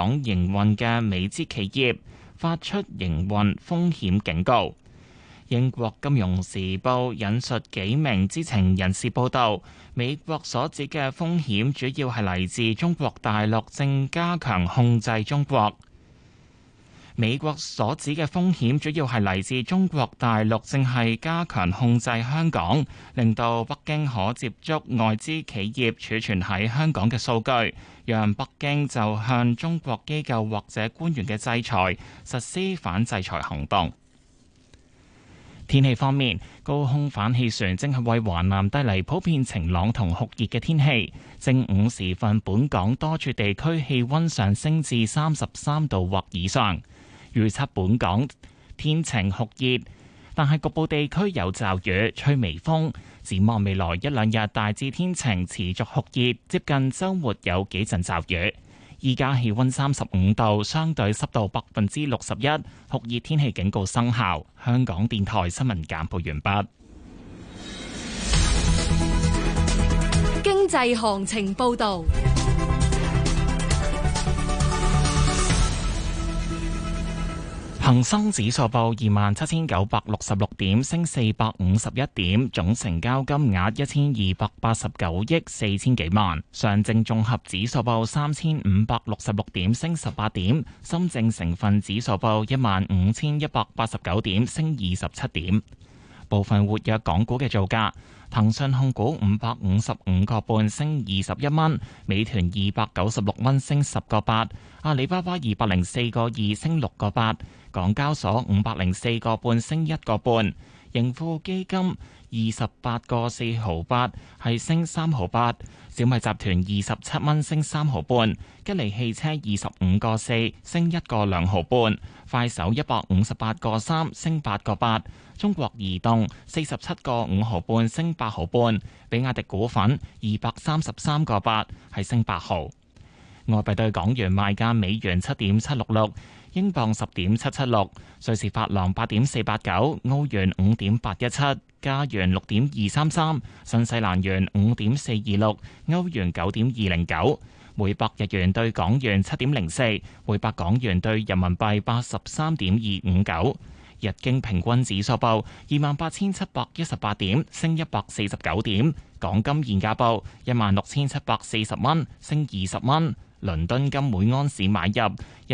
港營運嘅美資企業發出營運風險警告。英國金融時報引述幾名知情人士報道，美國所指嘅風險主要係嚟自中國大陸正加強控制中國。美國所指嘅風險主要係嚟自中國大陸正係加強控制香港，令到北京可接觸外資企業儲存喺香港嘅數據，讓北京就向中國機構或者官員嘅制裁實施反制裁行動。天氣方面，高空反氣旋正係為華南帶嚟普遍晴朗同酷熱嘅天氣。正午時分，本港多處地區氣溫上升至33度或以上。預測本港天晴酷熱，但係局部地區有驟雨，吹微風。展望未來一兩日，大致天晴，持續酷熱，接近週末有幾陣驟雨。依家氣溫35度，相對濕度61%，酷熱天氣警告生效。香港電台新聞簡報完畢。 經濟行情報道。 恒生指數報27,966點，升451點，總成交金額1,289億4千幾萬。上證綜合指數報3,566點，升18點。深證成分指數報15,189點，升27點。部分活躍港股嘅造價：騰訊控股555個半升21蚊，美團296蚊升10個8，阿里巴巴204個2升6個8，港交所504個半升1個半，盈富基金28個4毫8係升3毫8，小米集團27蚊升3毫半，吉利汽車25個4升1個2毫半，快手158個3升8個8，中國移動47個5毫半升8毫半，比亞迪股份233個8係升8毫。外幣對港元賣價：美元7.766，英鎊10.776，瑞士法郎8.489，歐元5.817，加元6.233，新西蘭元5.426，歐元9.209，每百日元對港元7.04，每百港元對人民幣83.259。日經平均指數報28,718點，升149點。港金現價報16,740蚊，升20蚊。倫敦金每安士買入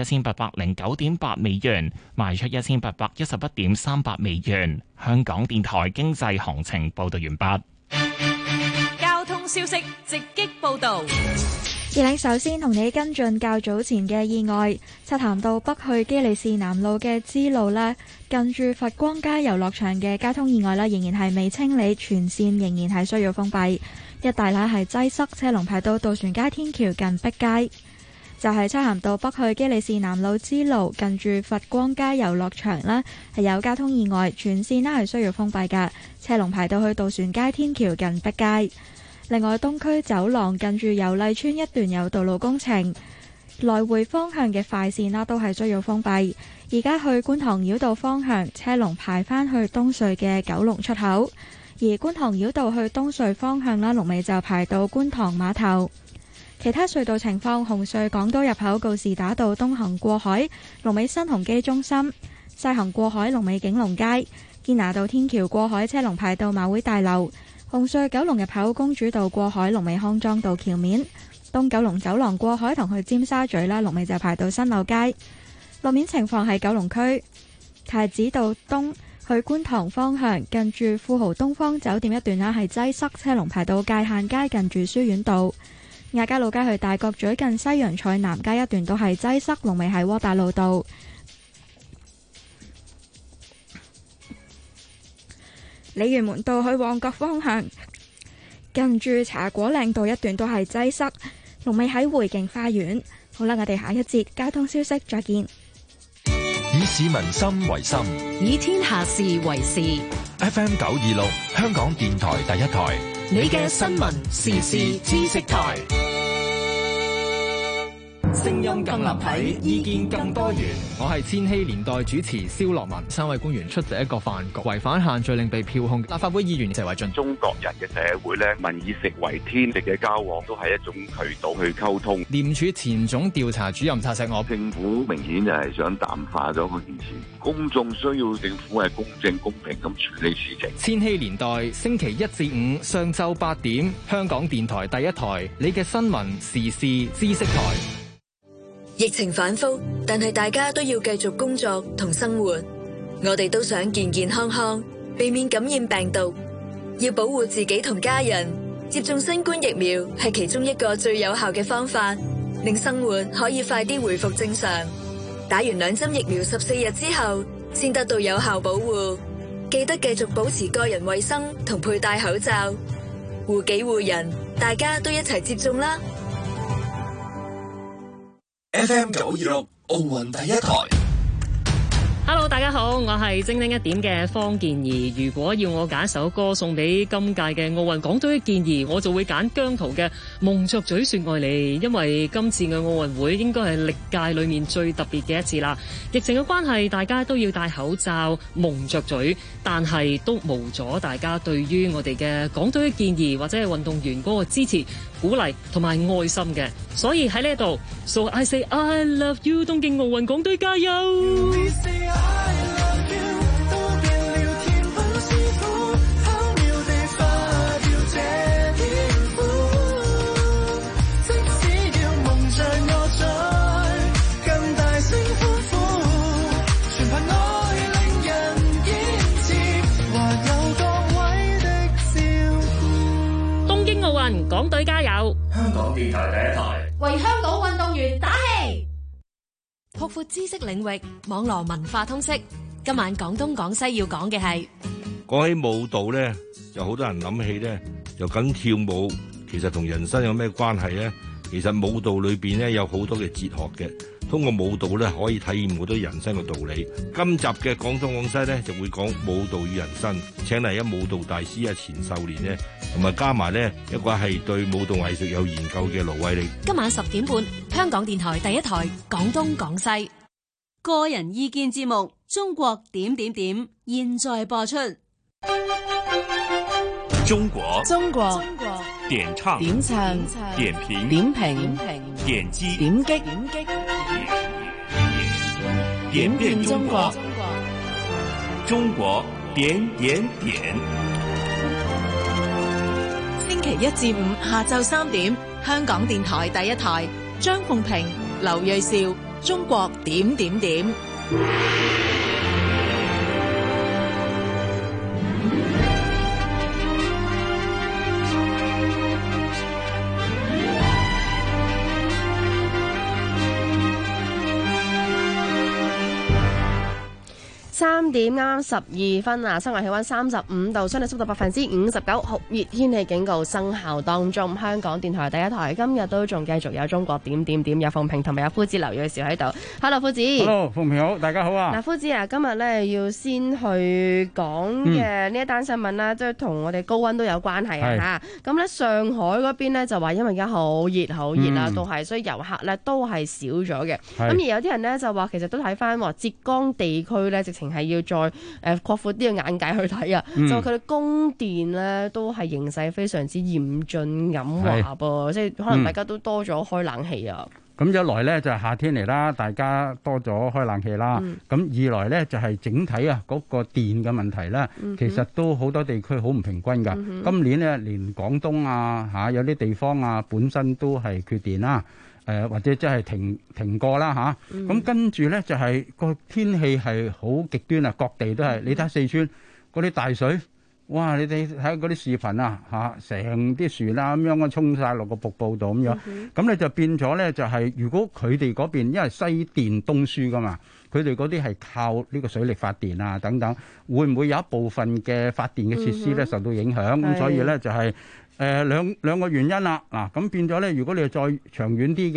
1,809.8美元，賣出1,811.38美元。香港電台經濟行情報道完畢。 交通消息直擊報道。 而你首先同你跟進較早前嘅意外，漆咸道北去基利士南路嘅支路呢，近住佛光街遊樂場嘅交通意外呢，仍然係未清理，全線仍然係需要封閉，一帶呢係擠塞，車龍排到渡船街天橋近碧街。就係漆咸道北去基利士南路支路近住佛光街遊樂場呢，係有交通意外，全線呢係需要封閉㗎，車龍排到去渡船街天橋近碧街。另外，東區走廊近住油麗邨一段有道路工程，來回方向嘅快線啦都係需要封閉。而家去觀塘繞道方向，車龍排返去東隧嘅九龍出口；而觀塘繞道去東隧方向啦，龍尾就排到觀塘碼頭。其他隧道情況：紅隧港島入口告士打道東行過海，龍尾新鴻基中心；西行過海，龍尾景隆街；堅拿道天橋過海，車龍排到馬會大樓。紅隧九龍入口公主道過海，龍尾康莊道橋面；東九龍走廊過海同去尖沙咀啦，龍尾就排到新柳街。路面情況喺九龍區太子道東去觀塘方向，近住富豪東方酒店一段啦係擠塞，車龍排到界限街近住書院道。亞皆老街去大角咀近西洋菜南街一段都係擠塞，龍尾喺窩打老道。鯉魚門道去旺角方向，近住茶果嶺道一段都係擠塞，龍尾喺匯景花園。好啦，我哋下一節交通消息再見。 以市民心為心， 以天下事為事。 FM 926，香港電台第一台， 你嘅新聞時事知識台。 聲音更立體，意見更多元。我係千禧年代主持蕭樂文。3位官員出席一個飯局，違反限聚令被票控。立法會議員謝偉俊： 中國人嘅社會咧，民以食為天，食嘅交往都係一種渠道去溝通。 廉署前總調查主任察悉我， 政府明顯就係想淡化咗嗰件事，公眾需要政府係公正公平咁處理事情。 千禧年代星期1至5上晝8點，香港電台第一台，你嘅新聞時事知識台。 疫情反覆，但係大家都要繼續工作同生活。我哋都想健健康康，避免感染病毒。要保護自己同家人，接種新冠疫苗係其中一個最有效嘅方法，令生活可以快啲回復正常。打完2針疫苗14日之後，先得到有效保護。記得繼續保持個人衛生同佩戴口罩，護己護人，大家都一齊接種啦。 FM 926奧運第一台。 Hello， 大家好，我係精靈一點嘅方健儀。如果要我揀一首歌送俾今屆嘅奧運港隊健兒，我就會揀姜濤嘅《蒙着嘴說愛你》，因為今次嘅奧運會應該係歷屆裏面最特別嘅一次啦。疫情嘅關係，大家都要戴口罩、蒙着嘴，但係都無阻大家對於我哋嘅港隊健兒或者係運動員嗰個支持、鼓勵同埋愛心嘅。所以喺呢一度 ，So I say I love you， 東京奧運港隊加油！東京奧運港隊加油！ 香港電台第一台， 為香港運動員打氣。 擴闊知識領域，網絡文化通識。今晚廣東廣西要講嘅係， 講起舞蹈咧，有好多人諗起咧，就緊跳舞，其實同人生有咩關係咧？其實舞蹈裏邊咧有好多嘅哲學嘅，通過舞蹈咧可以體驗好多人生嘅道理。今集嘅廣東廣西咧就會講舞蹈與人生，請嚟一舞蹈大師啊錢秀蓮咧，同埋加埋咧一個係對舞蹈藝術有研究嘅盧偉力。 今晚10點半，香港電台第一台廣東廣西個人意見節目《中國點點點》現在播出。 中國點唱點評點擊點變中國，中國點點點。 星期1至5下晝3點，香港電台第一台，張鳳平、劉銳紹，中國點點點。 3點啱12分啊！室外氣溫35度，相對濕度59%，酷熱天氣警告生效當中。香港電台第一台今日都仲繼續有中國點點點，有鳳平同埋有夫子劉銳紹喺度。Hello， 夫子。 Hello， 鳳平好，大家好啊！ 嗱，夫子啊，今日咧要先去講嘅呢一單新聞啦，即係同我哋高溫都有關係啊嚇。咁咧上海嗰邊咧就話因為而家好熱啦，都係，所以遊客咧都係少咗嘅。咁而有啲人咧就話其實都睇翻浙江地區咧，直情係要再擴闊啲嘅眼界去睇啊，就話佢哋供電咧都係形勢非常之嚴峻暗華噃，即係可能大家都多咗開冷氣啊。 咁一來咧就係夏天嚟啦，大家多咗開冷氣啦。咁二來咧就係整體啊嗰個電嘅問題咧，其實都好多地區好唔平均㗎。今年咧連廣東啊有啲地方啊本身都係缺電啦。或者即係停過啦嚇，咁跟住咧就係個天氣係好極端啊，各地都係。你睇四川嗰啲大水，哇！你哋睇嗰啲視頻啊嚇，成啲樹啦咁樣啊衝晒落個瀑布度咁樣，咁你就變咗咧就係，如果佢哋嗰邊因為西電東輸噶嘛，佢哋嗰啲係靠呢個水力發電啊等等，會唔會有一部分嘅發電嘅設施咧受到影響？咁所以咧就係。兩個原因啦，嗱咁變咗咧，如果你係再長遠啲嘅，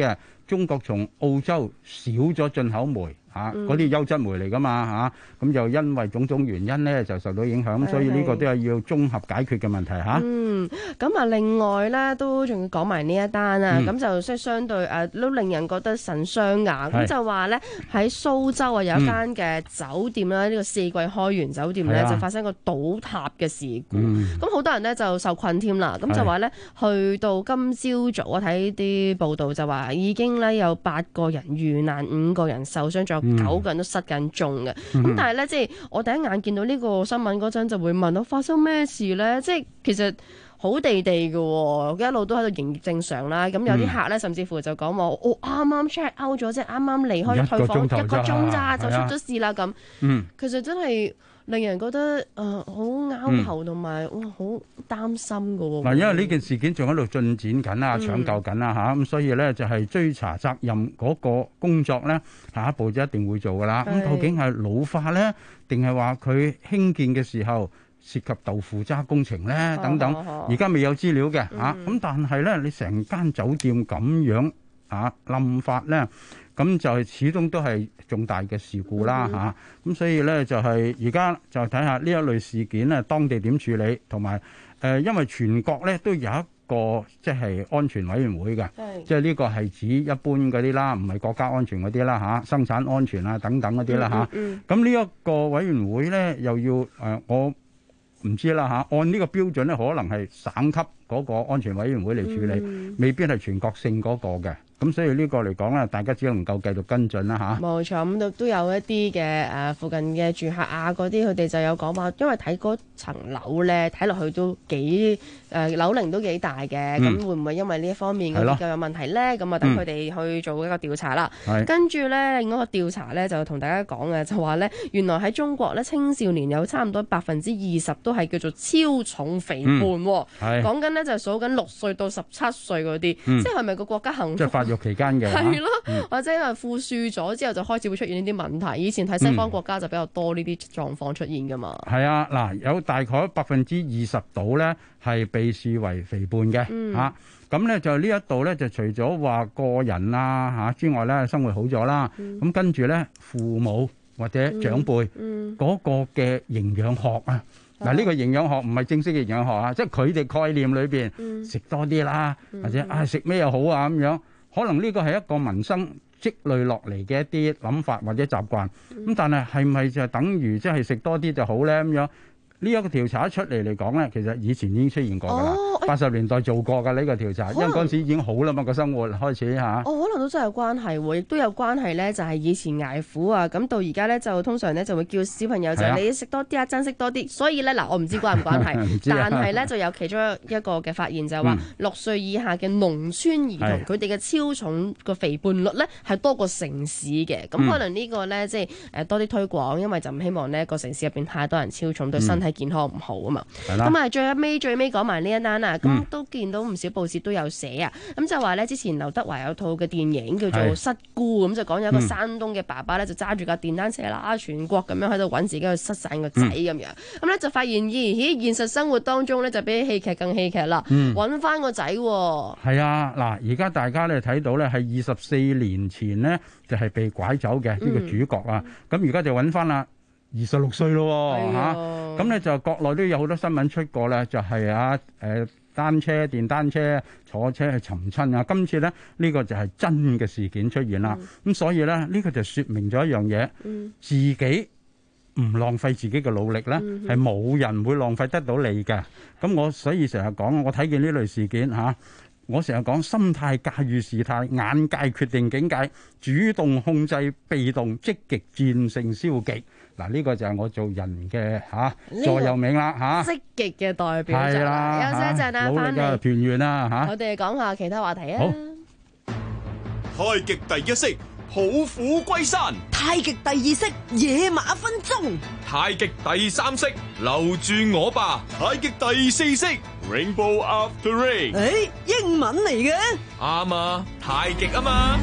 中國從澳洲少咗進口煤嗰啲優質煤嚟㗎嘛咁就因為種種原因咧就受到影響，所以呢個都係要綜合解決嘅問題咁另外咧都仲要講埋呢一單啊，咁就即係相對都令人覺得神傷㗎。咁就話咧喺蘇州有一間嘅酒店啦，呢個四季開元酒店咧就發生個倒塌嘅事故，咁好多人咧就受困添啦。咁就話咧去到今朝早睇啲報道就話已經咧有8個人遇難，5個人受傷，仲有9個人都失緊蹤嘅。咁但係咧即係我第一眼見到呢個新聞嗰陣就會問我發生咩事咧？即係其實好地地嘅喎，一路都喺度營業正常啦。咁有啲客咧甚至乎就講話我啱啱 check out 咗，即係啱啱離開退房1個鐘咋就出咗事啦咁。其實真係令人覺得好拗頭同埋好擔心㗎喎。 嗱，因為呢件事件仲喺度進展緊啊，搶救緊啊咁所以咧就係追查責任嗰個工作咧，下一步就一定會做㗎啦。咁究竟係老化咧，定係話佢興建嘅時候涉及豆腐渣工程咧等等，而家未有資料嘅咁但係咧，你成間酒店咁樣冧法咧，咁就係始終都係重大嘅事故啦咁所以咧就係而家就睇下呢一類事件咧，當地點處理，同埋因為全國咧都有一個即係安全委員會嘅，即係呢個係指一般嗰啲啦，唔係國家安全嗰啲啦生產安全啊等等嗰啲啦咁呢一個委員會咧又要我唔知啦按呢個標準咧，可能係省級嗰個安全委員會嚟處理，未必係全國性嗰個嘅。咁所以呢個嚟講咧，大家只能夠繼續跟進啦冇錯，咁都有一啲嘅附近嘅住客啊，嗰啲佢哋就有講話，因為睇嗰層樓咧，睇落去都幾樓齡都幾大嘅，咁會唔會因為呢一方面嘅結構有問題咧？咁啊，等佢哋去做一個調查啦。跟住咧，另一個調查咧就同大家講嘅就話咧，原來喺中國咧，青少年有差唔多20%都係叫做超重肥胖。講緊咧就數緊6歲到17歲嗰啲，即係咪個國家幸福？ 育期間嘅係咯，或者係富庶咗之後就開始會出現呢啲問題。以前睇西方國家就比較多呢啲狀況出現噶嘛。係嗱，有大概20%度咧係被視為肥胖嘅咁咧就呢一度咧就除咗話個人之外咧，生活好咗啦，咁跟住咧父母或者長輩嗰個嘅營養學嗱，呢個營養學唔係正式嘅營養學即係佢哋概念裏邊食多啲啦，或者食咩又好咁樣。可能呢個係一個民生積累落嚟嘅一啲諗法或者習慣，咁但係咪就等於即係食多啲就好咧咁樣？呢一個調查一出嚟嚟講咧，其實以前已經出現過㗎啦。80年代做過㗎呢個調查，因為嗰陣時已經好啦嘛，個生活開始嚇。 可能都真係有關係喎，亦都有關係咧。就係以前捱苦咁到而家咧就通常咧就會叫小朋友就你食多啲珍惜多啲。所以咧我唔知關唔關係，但係咧就有其中一個嘅發現就係話6歲以下嘅農村兒童佢哋嘅超重個肥胖率咧係多過城市嘅。咁可能呢個咧即係多啲推廣，因為就唔希望呢個城市入邊太多人超重對身體健康唔好啊嘛。咁啊最尾講埋呢一單咁都見到唔少報紙都有寫咁就話咧之前劉德華有套嘅電影叫做《失孤》，咁就講有一個山東嘅爸爸咧就揸住架電單車啦，全國咁樣喺度揾自己去失散個仔咁樣，咁咧就發現咦現實生活當中咧就比戲劇更戲劇啦，揾翻個仔係嗱，而家大家咧睇到咧係24年前呢就係被拐走嘅呢個主角咁而家就揾翻啦。26歲咯咁咧就國內都有好多新聞出過咧，就係電單車坐車去尋親今次咧呢個就係真嘅事件出現啦。咁所以咧呢個就說明咗一樣嘢，自己唔浪費自己嘅努力咧，係冇人會浪費得到你嘅。咁我所以成日講，我睇見呢類事件我成日講心態駕馭事態，眼界決定境界，主動控制被動，積極戰勝消極。嗱，呢個就係我做人嘅座右銘啦積極嘅代表係啦。休息一陣啦， 努力嘅團圓啦我哋講下其他話題啊。 太極第一式抱虎歸山， 太極第二式野馬分鬃， 太極第三式留住我吧，太極第四式 Rainbow After Rain。 英文嚟嘅？ 啱啊，太極啊嘛。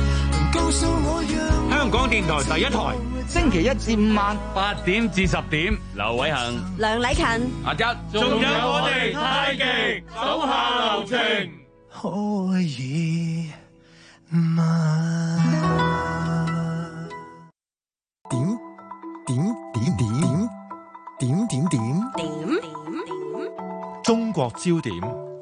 香港電台第一台，星期1至5晚8點至10點，劉偉恒、 梁禮勤、 阿吉，仲有我哋太極手下留情。 可以中國焦點。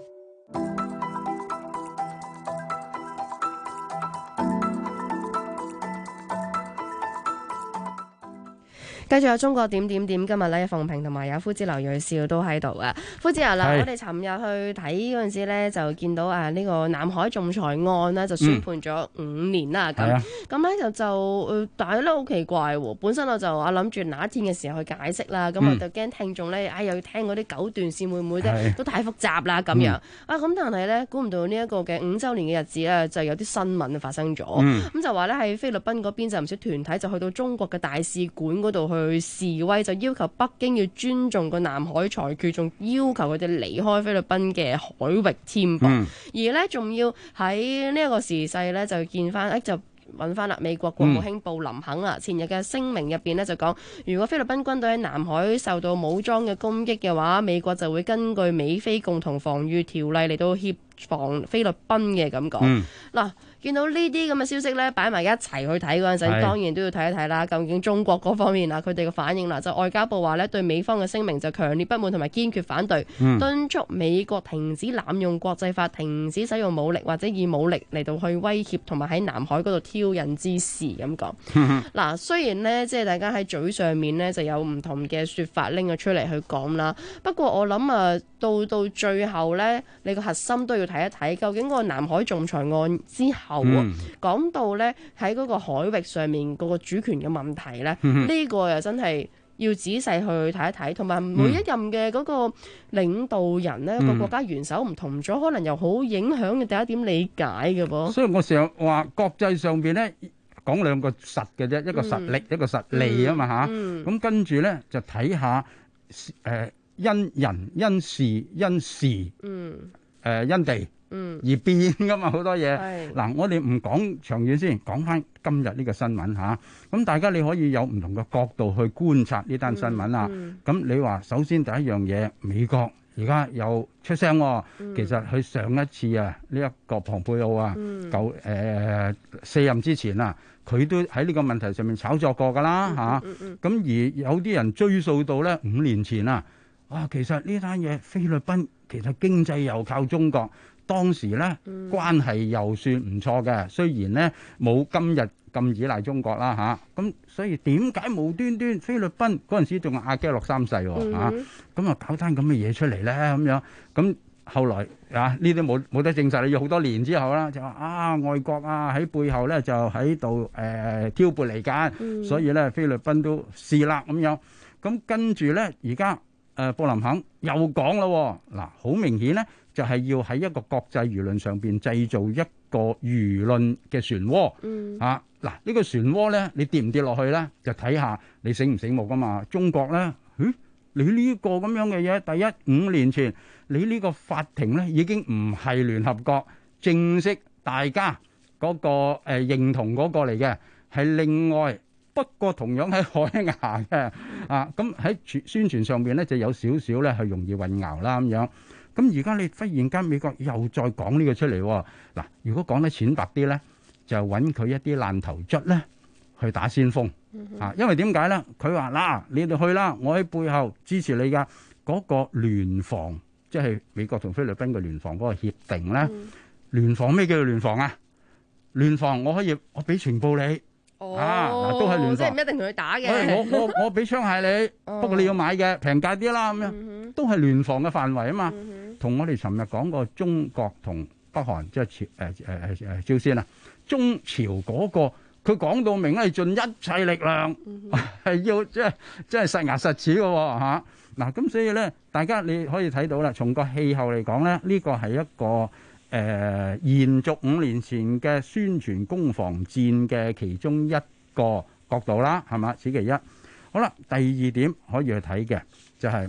繼續有中國點點點，今日咧馮平同埋有夫子劉銳紹都喺度啊！夫子啊，嗱，我哋尋日去睇嗰陣時咧，就見到呢個南海仲裁案呢，就宣判咗5年啦。咁咧但係咧好奇怪喎！本身我就諗住哪一天嘅時候去解釋啦，咁我就驚聽眾咧，又要聽嗰啲9段線會唔會咧都太複雜啦咁樣啊！咁但係咧估唔到呢一個嘅5週年嘅日子咧，就有啲新聞發生咗。咁就話咧喺菲律賓嗰邊就唔少團體就去到中國嘅大使館嗰度去示威，就要求北京要尊重個南海裁決，仲要求佢哋離開菲律賓嘅海域添噃。而呢仲要喺呢一個時勢呢，就見翻就揾翻啦，美國國務卿布林肯啊，前日嘅聲明入邊呢，就講，如果菲律賓軍隊喺南海受到武裝嘅攻擊嘅話，美國就會根據美菲共同防禦條例嚟到協防菲律賓嘅咁講。嗱，見到呢啲咁嘅消息咧，擺埋一齊去睇嗰陣時，當然都要睇一睇啦。究竟中國嗰方面啊，佢哋嘅反應啦，就外交部話咧，對美方嘅聲明就強烈不滿同埋堅決反對，敦促美國停止濫用國際法，停止使用武力或者以武力嚟到去威脅同埋喺南海嗰度挑釁之事咁講。嗱，雖然呢，即係大家喺嘴上面呢就有唔同嘅説法拎咗出嚟去講啦，不過我諗啊，到最後呢，你個核心都要睇一睇，究竟個南海仲裁案之後講到呢，喺嗰個海域上面嗰個主權嘅問題呢，呢個又真係要仔細去睇一睇，同埋每一任嘅嗰個領導人呢，個國家元首唔同咗，可能又好影響嘅第一點理解嘅噃。 所以我成日話國際上邊呢，講兩個實嘅啫，一個實力，一個實利啊嘛嚇。咁跟住呢，就睇下因人因事因時因地而變噶嘛，好多嘢。嗱，我哋唔講長遠先，講翻今日呢個新聞嚇。咁大家你可以有唔同嘅角度去觀察呢單新聞啦。咁你話首先第一樣嘢，美國而家有出聲喎。其實佢上一次啊，呢一個蓬佩奧啊，卸任之前啊，佢都喺呢個問題上面炒作過噶啦嚇。咁而有啲人追溯到咧5年前啊，其實呢單嘢菲律賓其實經濟又靠中國。當時咧關係又算唔錯嘅，雖然咧冇今日咁依賴中國啦嚇，咁所以點解無端端菲律賓嗰陣時仲係阿基諾3世喎嚇，咁啊搞單咁嘅嘢出嚟咧咁樣，咁後來啊呢啲冇得證實，要好多年之後啦，就話外國啊喺背後咧就喺度挑撥離間，所以咧菲律賓都試啦咁樣，咁跟住咧而家布林肯又講啦，嗱好明顯咧。就係要喺一個國際輿論上邊製造一個輿論嘅漩渦。嗱呢個漩渦咧，你跌唔跌落去咧，就睇下你醒唔醒目噶嘛。中國咧，你呢個咁樣嘅嘢，第一5年前你呢個法庭咧已經唔係聯合國正式大家嗰個認同嗰個嚟嘅，係另外。不過同樣喺海牙嘅咁喺宣傳上邊咧就有少少咧係容易混淆啦咁樣。咁而家你忽然間美國又再講呢個出嚟喎。嗱，如果講得淺白啲咧，就揾佢一啲爛頭卒咧去打先鋒因為點解咧？佢話嗱，你哋去啦，我喺背後支持你㗎。嗰個聯防，即係美國同菲律賓嘅聯防嗰個協定咧。聯防咩叫做聯防啊？聯防我俾情報你。都係聯防， 即係唔一定同佢打嘅。 我俾槍械你，不過你要買嘅平價啲啦咁樣，都係聯防嘅範圍啊嘛。同我哋尋日講過中國同北韓即係朝鮮啊，中朝嗰個佢講到明係盡一切力量係要即係實牙實齒嘅喎嚇。嗱咁所以咧，大家你可以睇到啦，從個氣候嚟講咧，呢個係一個。延續5年前嘅宣傳攻防戰嘅其中一個角度啦，係嘛？此其一。好啦，第二點可以去睇嘅就係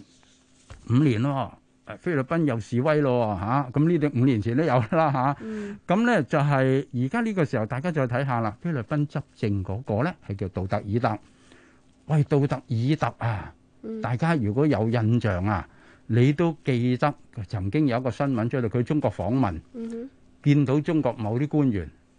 5年咯，菲律賓又示威咯嚇，咁呢啲5年前都有啦嚇。咁咧就係而家呢個時候，大家再睇下啦，菲律賓執政嗰個咧係叫杜特爾特。喂，杜特爾特啊，大家如果有印象啊。你都記得曾經有一個新聞出嚟，佢中國訪問，見到中國某啲官員，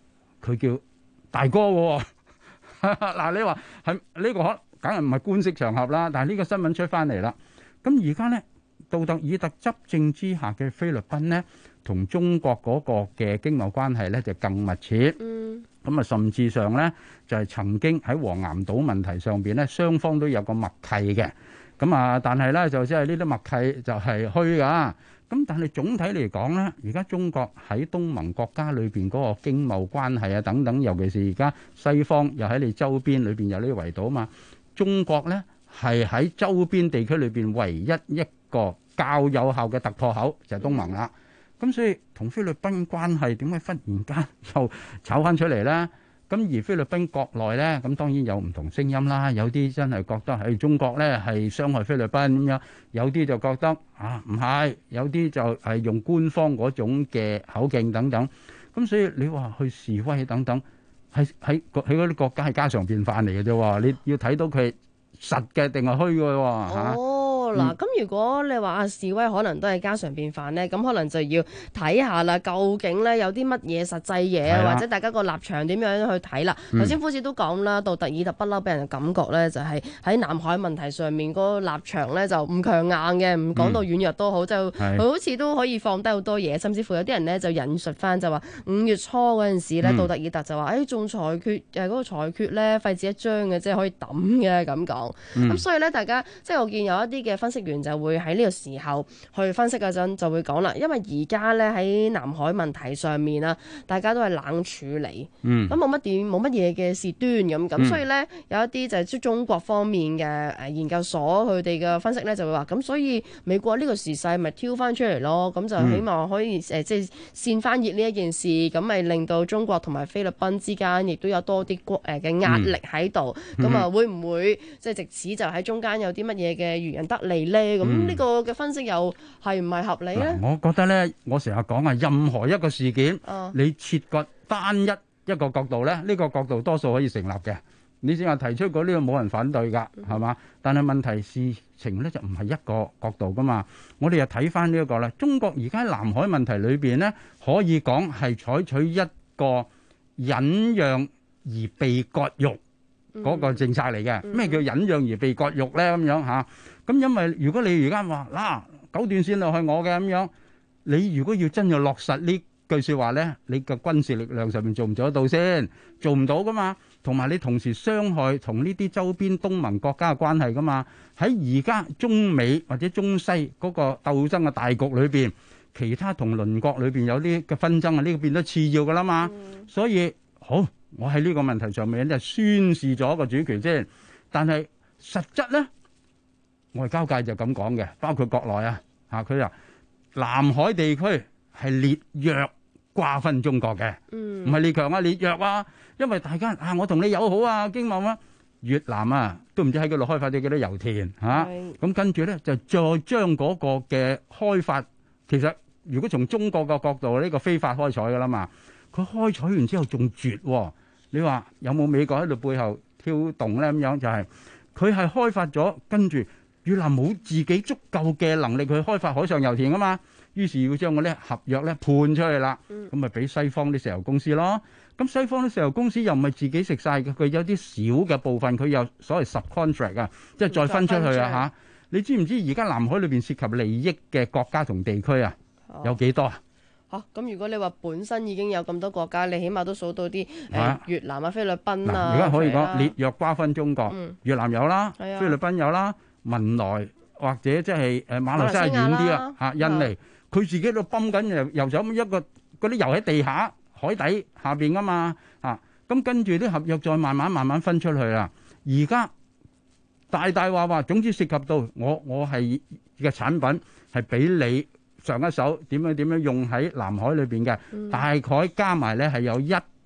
佢叫大哥喎。嗱，你話係呢個梗係唔係官式場合啦？但係呢個新聞出翻嚟啦。咁而家咧，杜特爾特執政之下嘅菲律賓咧，同中國嗰個嘅經貿關係咧就更密切。咁啊，甚至上咧就係曾經喺黃岩島問題上邊咧，雙方都有個默契嘅。咁啊，但係咧就即係呢啲默契就係虛㗎。咁但係總體嚟講咧，而家中國喺東盟國家裏邊嗰個經貿關係啊等等，尤其是而家西方又喺你周邊裏邊有呢個圍堵啊嘛，中國咧係喺周邊地區裏邊唯一一個較有效嘅突破口就係東盟啦。咁所以同菲律賓關係點解忽然間又炒翻出嚟咧？咁而菲律賓國內咧，咁當然有唔同聲音啦。有啲真係覺得係中國咧係傷害菲律賓咁樣，有啲就覺得唔係，有啲就係用官方嗰種嘅口徑等等。咁所以你話去示威等等，喺嗰啲國家係家常便飯嚟嘅啫喎。你要睇到佢實嘅定係虛嘅喎嚇。 嗱，咁如果你話示威可能都係家常便飯咧，咁可能就要睇下啦，究竟咧有啲乜嘢實際嘢，或者大家個立場點樣去睇啦。頭先夫子都講啦，杜特爾特不嬲俾人嘅感覺咧，就係喺南海問題上面嗰個立場咧就唔強硬嘅，唔講到軟弱都好，就佢好似都可以放低好多嘢，甚至乎有啲人咧就引述翻就話5月初嗰陣時咧，杜特爾特就話仲裁決嗰個裁決咧廢紙一張嘅，即係可以抌嘅咁講。咁所以咧，大家即係我見有一啲嘅分析員就會喺呢個時候去分析嗰陣就會講啦，因為而家咧喺南海問題上面啊，大家都係冷處理，咁冇乜嘢嘅事端咁，所以咧有一啲就係中國方面嘅研究所佢哋嘅分析咧就會話，咁所以美國呢個時勢咪挑翻出嚟咯，咁就希望可以即係煽翻熱呢一件事，咁咪令到中國同埋菲律賓之間亦都有多啲嘅壓力喺度，咁啊會唔會即係藉此就喺中間有啲乜嘢嘅漁人得利咧？咁呢個嘅分析又係唔係合理咧？ 我覺得咧，我成日講啊，任何一個事件，你切割單一個角度咧，呢個角度多數可以成立嘅。你正話提出過呢個冇人反對㗎，係嘛？但係問題事情咧就唔係一個角度㗎嘛。我哋又睇翻呢一個啦，中國而家南海問題裏邊咧，可以講係採取一個忍讓而被割肉嗰個政策嚟嘅。咩叫忍讓而被割肉咧？咁樣嚇。咁因為如果你而家話9段線路係我嘅咁樣，你如果要真要落實呢句説話咧，你嘅軍事力量上面做唔做得到先？做唔到噶嘛。同埋你同時傷害同呢啲周邊東盟國家嘅關係噶嘛。喺而家中美或者中西嗰個鬥爭嘅大局裏邊，其他同鄰國裏邊有啲嘅紛爭啊，呢個變得次要噶啦嘛。所以好，我喺呢個問題上面就宣示咗個主權先，但係實質咧。外交界就咁講嘅，包括國內佢話南海地區係列弱瓜分中國嘅，唔係列強啊，列弱啊，因為大家我同你友好啊，經貿啊，越南都唔知喺嗰度開發咗幾多油田咁跟住咧就再將嗰個嘅開發，其實如果從中國嘅角度呢個非法開採噶啦嘛，佢開採完之後仲絕，你話有冇美國喺度背後挑動咧？咁樣就係佢係開發咗，跟住。越南冇自己足夠嘅能力去開發海上油田啊嘛，於是要將嗰啲合約咧判出去啦，咁咪俾西方啲石油公司咯。咁西方啲石油公司又唔係自己食晒嘅，佢有啲小嘅部分佢有所謂 subcontract 啊，即係再分出去啊。你知唔知而家南海裏邊涉及利益嘅國家同地區有幾多？ 咁如果你話本身已經有咁多國家，你起碼都數到啲越南菲律賓而家可以講列弱瓜分中國，越南有啦，菲律賓有啦。文萊或者即係馬來西亞遠啲印尼佢自己都泵緊油走一個嗰啲油喺地下海底下邊噶嘛咁跟住啲合約再慢慢分出去啦。而家大話，總之涉及到我係嘅產品係俾你上一手點樣用喺南海裏邊嘅，大概加埋咧係有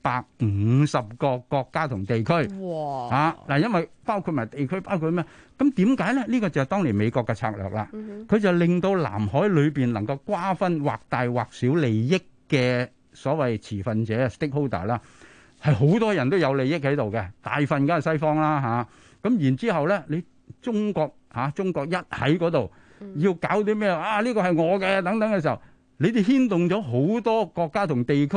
150個國家同地區。哇！因為包括埋地區，包括咩？咁點解咧？呢個就係當年美國嘅策略啦。佢就令到南海裏邊能夠瓜分或大或小利益嘅所謂持份者 stakeholder 啦，係好多人都有利益喺度嘅，大份梗係西方啦咁然之後咧，你中國一喺嗰度要搞啲咩呢個係我嘅等等嘅時候，你哋牽動咗好多國家同地區。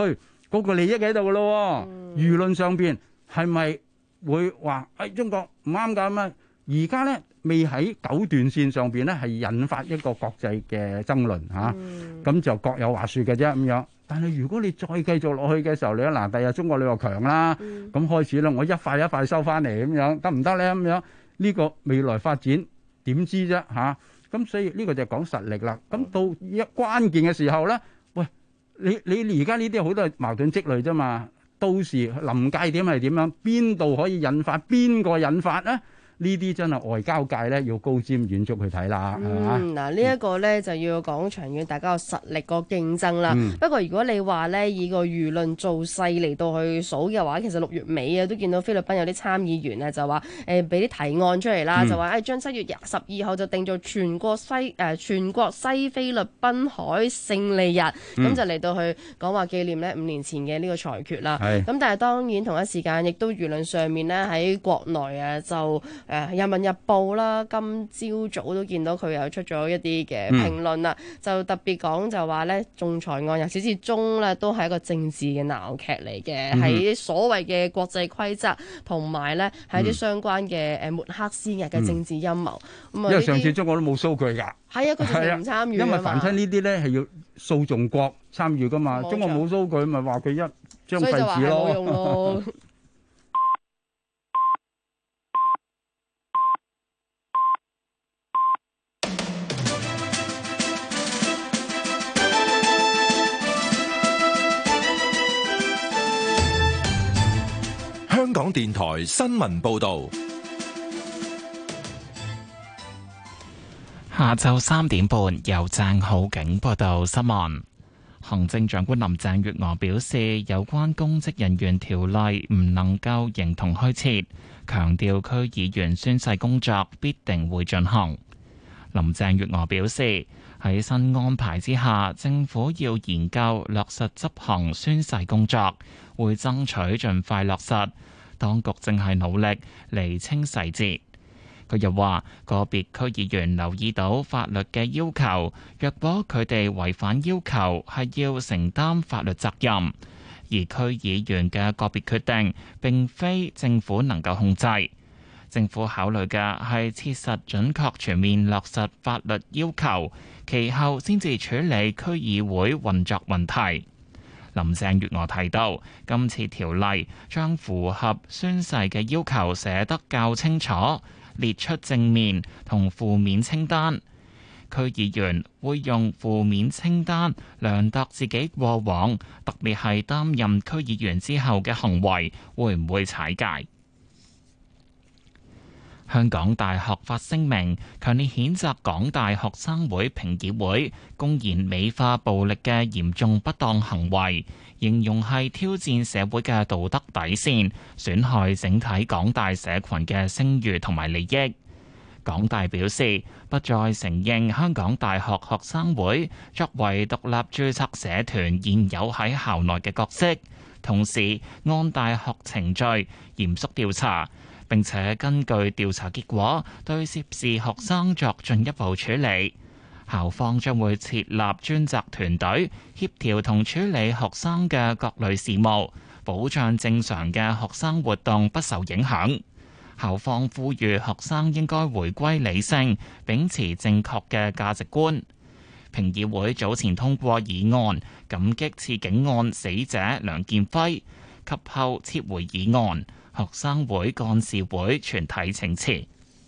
嗰個利益喺度噶咯。輿論上邊係咪會話中國唔啱㗎咁啊？而家咧未喺九段線上邊咧係引發一個國際嘅爭論嚇，咁就各有話説嘅啫咁樣。但係如果你再繼續落去嘅時候，你嗱第日中國你話強啦，咁開始啦，我一塊一塊收翻嚟咁樣得唔得咧？咁樣呢個未來發展點知啫嚇？咁所以呢個就講實力啦。咁到一關鍵嘅時候咧，喂，你而家呢啲好多係矛盾積累啫嘛。到時臨界點係點樣？邊度可以引發？邊個引發咧？呢啲真係外交界咧要高瞻遠矚去睇啦，係嘛？ 嗱，呢一個咧就要講長遠，大家個實力個競爭啦。不過如果你話咧以個輿論造勢嚟到去數嘅話，其實6月尾啊都見到菲律賓有啲參議員啊就話俾啲提案出嚟啦，就話將7月12號就定做全國西菲律賓海勝利日，咁就嚟到去講話紀念咧5年前嘅呢個裁決啦。咁但係當然同一時間亦都輿論上面咧喺國內啊就《人民日報》啦，今朝早都見到佢又出咗一啲嘅評論啦，就特別講就話咧，仲裁案由始至終咧都係一個政治嘅鬧劇嚟嘅，喺所謂嘅國際規則同埋咧係一啲相關嘅抹黑施壓嘅政治陰謀。 因為上次中國都冇數據㗎， 係啊，佢直情唔參與啊嘛。 因為凡親呢啲咧係要訴訟國參與㗎嘛，中國冇數據咪話佢一張廢紙咯。 香港電台新聞報道， 下晝3點半由鄭浩景報道新聞。行政長官林鄭月娥表示，有關公職人員條例唔能夠形同虛設，強調區議員宣誓工作必定會進行。林鄭月娥表示，喺新安排之下，政府要研究落實執行宣誓工作，會爭取盡快落實。當局正係努力釐清細節。佢又話，個別區議員留意到法律嘅要求，若果佢哋違反要求，係要承擔法律責任。而區議員嘅個別決定並非政府能夠控制。政府考慮嘅係切實準確全面落實法律要求，其後先至處理區議會運作問題。林鄭月娥提到，今次條例將符合宣誓嘅要求寫得較清楚，列出正面同負面清單。區議員會用負面清單量度自己過往，特別係擔任區議員之後嘅行為會唔會踩界。香港大學發聲明，強烈譴責港大學生會評議會公然美化暴力嘅嚴重不當行為，形容係挑戰社會嘅道德底線，損害整體港大社群嘅聲譽同埋利益。港大表示，不再承認香港大學學生會作為獨立註冊社團現有喺校內嘅角色，同時按大學程序嚴肅調查，並且根據調查結果對涉事學生作進一步處理。校方將會設立專責團隊，協調同處理學生嘅各類事務，保障正常嘅學生活動不受影響。校方呼籲學生應該回歸理性，秉持正確嘅價值觀。評議會早前通過議案，感激刺警案死者梁建輝，及後撤回議案。學生會幹事會全體請辭。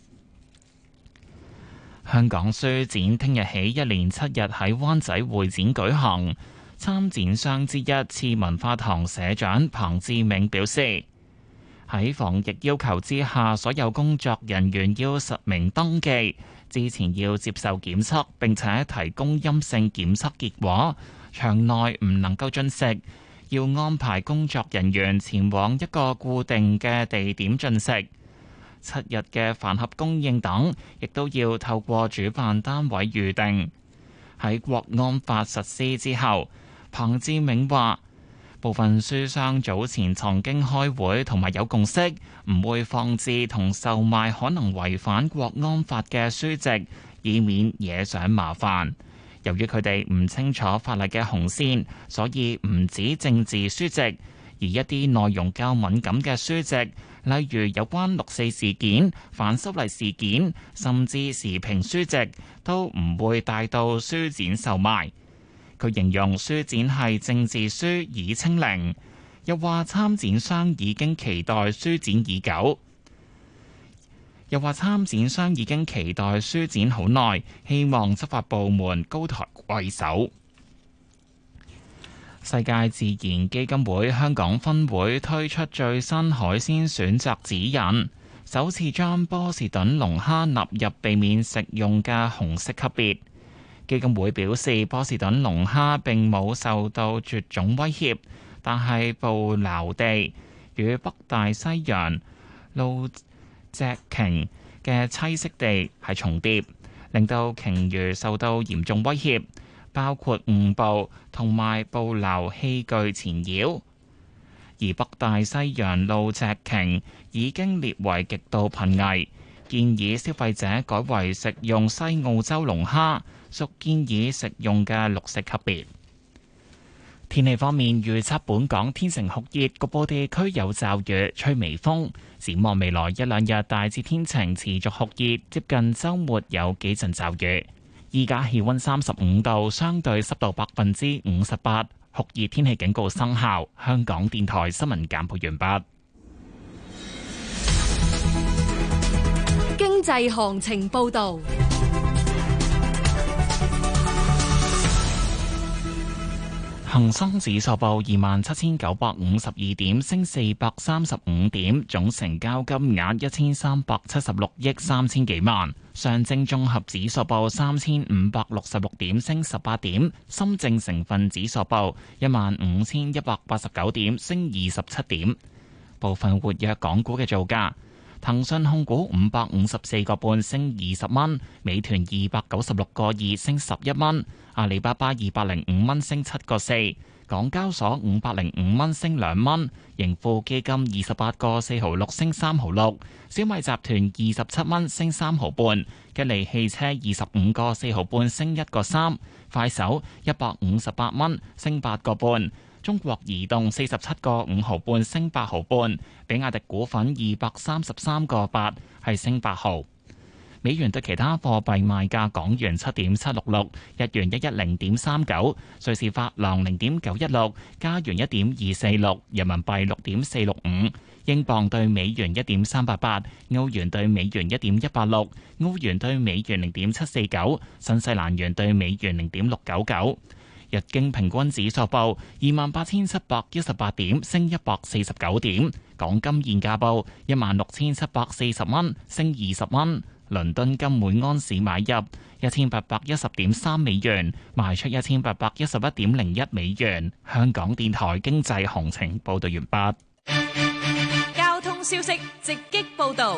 香港書展聽日起一連7日喺灣仔會展舉行。參展商之一次文化堂社長彭志銘表示，喺防疫要求之下，所有工作人員要實名登記，之前要接受檢測，並且提供陰性檢測結果。場內唔能夠進食，要安排工作人員前往一個固定嘅地點進食。7日嘅飯盒供應等，亦都要透過主辦單位預定。喺國安法實施之後，彭志銘話，部分書商早前曾經開會同埋有共識，唔會放置同售賣可能違反國安法嘅書籍，以免惹上麻煩。 由於佢哋唔清楚法例嘅紅線，所以唔止政治書籍，而一啲內容較敏感嘅書籍，例如有關六四事件、反修例事件，甚至時評書籍，都唔會帶到書展售賣。佢形容書展係政治書已清零，又話參展商已經期待書展已久。書展好耐，希望執法部門高抬貴手。世界自然基金會香港分會推出最新海鮮選擇指引，首次將波士頓龍蝦納入避免食用嘅紅色級別。基金會表示，波士頓龍蝦並冇受到絕種威脅，但係捕撈地與北大西洋露脊鯨嘅棲息地係重疊，令到鯨魚受到嚴重威脅，包括誤捕同埋捕撈器具纏繞。而北大西洋露脊鯨已經列為極度瀕危，建議消費者改為食用西澳洲龍蝦，屬建議食用嘅綠色級別。天氣方面，預測本港天晴酷熱，局部地區有驟雨，吹微風。展望未來一兩日，大致天晴，持續酷熱，接近週末有幾陣驟雨。依家氣溫35度，相對濕度58%，酷熱天氣警告生效。香港電台新聞簡報完畢。 經濟行情報導。 恒生指數報27,952點，升435點，總成交金額1376億3000幾萬。上證綜合指數報3566點，升18點。深證成分指數報15189點，升27點。部分活躍港股嘅造價：騰訊控股554個半，升20蚊；美團296個2，升11蚊；阿里巴巴205蚊，升7個4；港交所505蚊，升2蚊；盈富基金28個4毫6，升3毫6；小米集團27蚊，升3毫半；吉利汽車25個4毫半，升1個3；快手158蚊，升8個半；中國移動47個5毫半，升8毫半；比亞迪股份233個8，係升8毫。美元對其他貨幣賣價：港元7.766，日元110.39，瑞士法郎0.916，加元1.246，人民幣6.465，英鎊對美元1.388，歐元對美元1.186，歐元對美元0.749，新西蘭元對美元0.699。日經平均指數報28,718點，升149點。港金現價報16,740蚊，升20蚊。倫敦金每安士買入1810.3美元，賣出1811.01美元。香港電台經濟行情報道完畢。 交通消息直擊報道。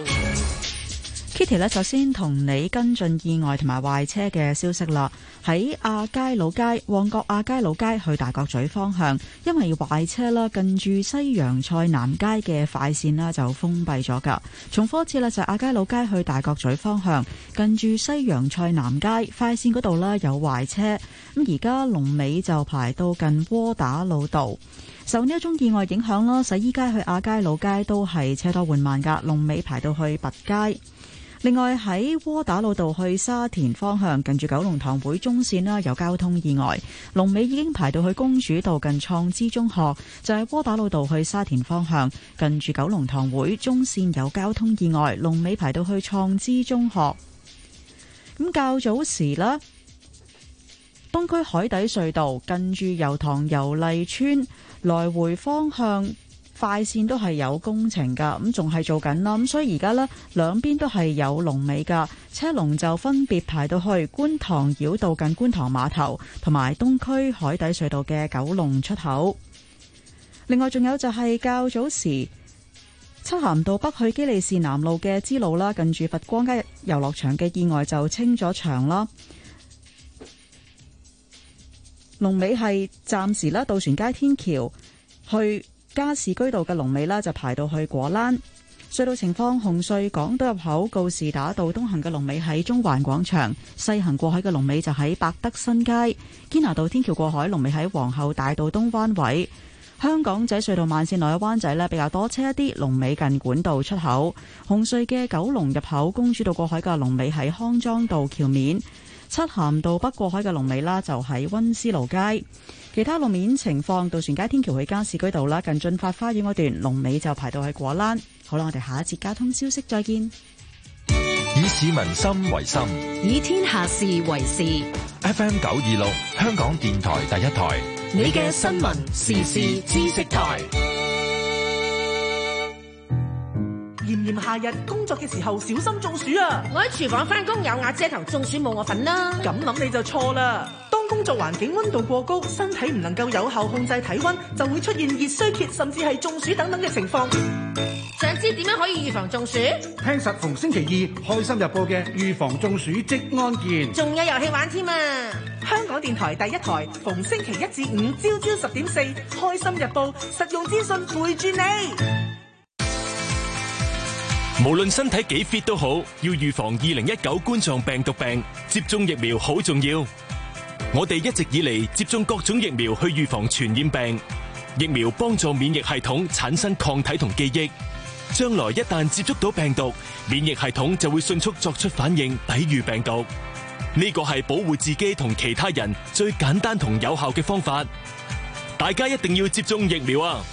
Kitty 呢，首先同你跟進意外同埋壞車嘅消息啦。喺亞皆老街、旺角亞皆老街去大角咀方向，因為壞車啦，近住西洋菜南街嘅快線啦就封閉咗噶。重複一次啦，就係亞皆老街去大角咀方向，近住西洋菜南街快線嗰度啦有壞車，咁而家龍尾就排到近窩打老道。受呢一宗意外影響啦，洗衣街去亞皆老街都係車多緩慢噶，龍尾排到去拔街。另外喺窩打老道去沙田方向，近住九龍塘會中線啦，有交通意外，龍尾已經排到去公主道近創知中學。就係窩打老道去沙田方向，近住九龍塘會中線有交通意外，龍尾排到去創知中學。咁較早時啦，東區海底隧道近住油塘油麗邨來回方向快線都係有工程噶，咁仲係做緊啦，咁所以而家呢兩邊都係有龍尾噶，車龍就分別排到去觀塘繞道近觀塘碼頭，同埋東區海底隧道嘅九龍出口。另外仲有就係較早時漆咸道北去基利士南路嘅支路啦，近住佛光街遊樂場嘅意外就清咗場啦。龍尾係暫時啦，渡船街天橋去加士居道嘅龍尾啦，就排到去果欄。 隧道情況：紅隧港島入口告士打道東行嘅龍尾喺中環廣場，西行過海嘅龍尾就喺百德新街。堅拿道天橋過海龍尾喺皇后大道東灣位。香港仔隧道慢線內嘅灣仔呢比較多車一啲，龍尾近管道出口。紅隧嘅九龍入口公主道過海嘅龍尾喺康莊道橋面。漆咸道北過海嘅龍尾啦，就喺溫思勞街。其他路面情況，渡船街天橋去加士居道啦，近駿發花園嗰段龍尾就排到去果欄。好啦，我哋下一節交通消息再見。 以市民心為心， 以天下事為事。 FM 926，香港電台第一台， 你嘅新聞時事知識台。 炎炎夏日工作嘅時候小心中暑啊！ 我喺廚房翻工有瓦遮頭，中暑冇我份啦。 咁諗你就錯啦。當工作環境溫度過高，身體唔能夠有效控制體溫，就會出現熱衰竭，甚至係中暑等等嘅情況。 想知點樣可以預防中暑？ 聽實逢星期二開心日報嘅預防中暑職安健， 仲有遊戲玩添啊！ 香港電台第一台，逢星期一至五朝朝10:4，開心日報實用資訊陪住你。 無論身體幾 fit 都好，要預防2019冠狀病毒病，接種疫苗好重要。我哋一直以嚟接種各種疫苗去預防傳染病，疫苗幫助免疫系統產生抗體同記憶，將來一旦接觸到病毒，免疫系統就會迅速作出反應，抵禦病毒。呢個係保護自己同其他人最簡單同有效嘅方法。大家一定要接種疫苗啊！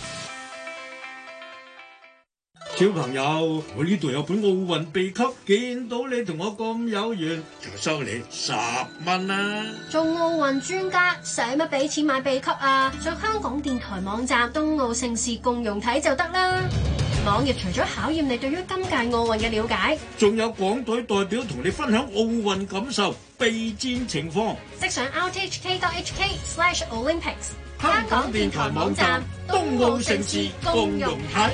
小朋友，我呢度有本奧運秘笈，見到你同我咁有緣，就收你10蚊啦。 做奧運專家，使乜俾錢買秘笈啊？上香港電台網站東奧盛事共融睇就得啦。網頁除咗考驗你對於今屆奧運嘅了解， 仲有港隊代表同你分享奧運感受、備戰情況。 即上 rthk.hk/Olympics。 香港電台網站東奧盛事共融睇。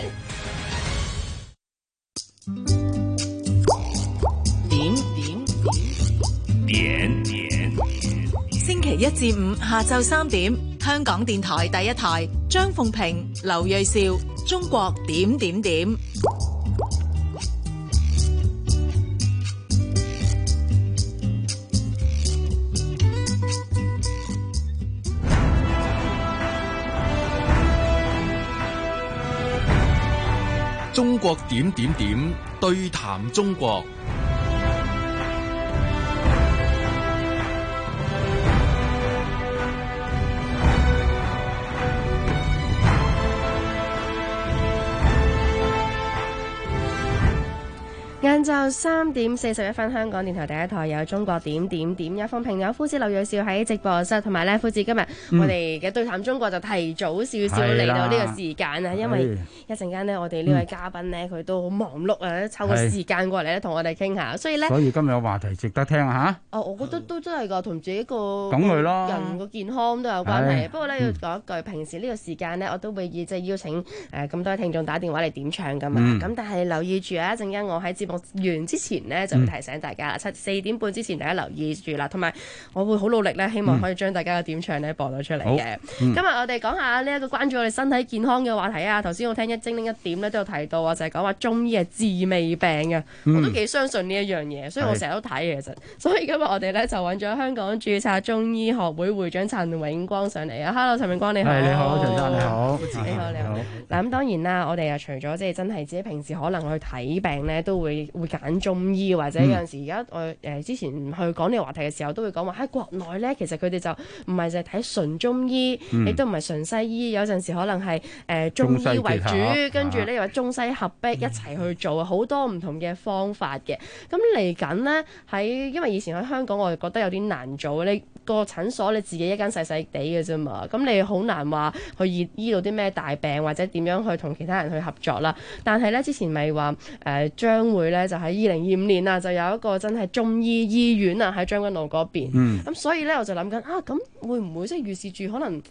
點星期一至五下晝3點，香港電台第一台，張鳳平、劉銳紹，中國點點點。 中國點點點，對談中國。 晏晝3點41分，香港電台第一台有中國點點點，有封朋友夫子劉銳紹喺直播室，同埋咧夫子今日我哋嘅對談中國就提早少少嚟到呢個時間啊，因為一陣間呢，我哋呢位嘉賓呢，佢都好忙碌啊，抽個時間過嚟咧同我哋傾下，所以今日有話題值得聽嚇。 我覺得都真係㗎，同自己個人個健康都有關係。不過咧要講一句，平時呢個時間呢，我都會即係邀請咁多位聽眾打電話嚟點唱㗎嘛。咁但係留意住啊，一陣間我喺節目完之前呢，就會提醒大家啦，4點半之前大家留意住啦，同埋我會好努力咧，希望可以將大家嘅點唱咧播到出嚟嘅。今日我哋講下呢一個關注我哋身體健康嘅話題啊。頭先我聽精靈一點咧都有提到啊，就係講話中醫係治未病嘅，我都幾相信呢一樣嘢，所以我成日都睇嘅其實。所以今日我哋咧就揾咗香港註冊中醫學會會長陳永光上嚟啊。Hello， 陳永光你好。 你好，陳生你好。 你好。嗱咁當然啦，我哋啊除咗即係真係自己平時可能去睇病咧，都會揀中醫，或者有陣時而家我之前去講呢個話題嘅時候，都會講話喺國內咧，其實佢哋就唔係淨係睇純中醫，亦都唔係純西醫，有陣時可能係中醫為主，跟住咧又話中西合璧一齊去做，好多唔同嘅方法嘅。咁嚟緊呢，因為以前喺香港，我哋覺得有啲難做，你個診所你自己一間細細地嘅啫嘛，咁你好難話去醫到啲咩大病，或者點樣去同其他人去合作啦。但係咧之前咪話將會咧就喺2025年啊，就有一個真係中醫醫院啊喺將軍澳嗰邊。咁所以咧我就諗緊咁會唔會即係預示住可能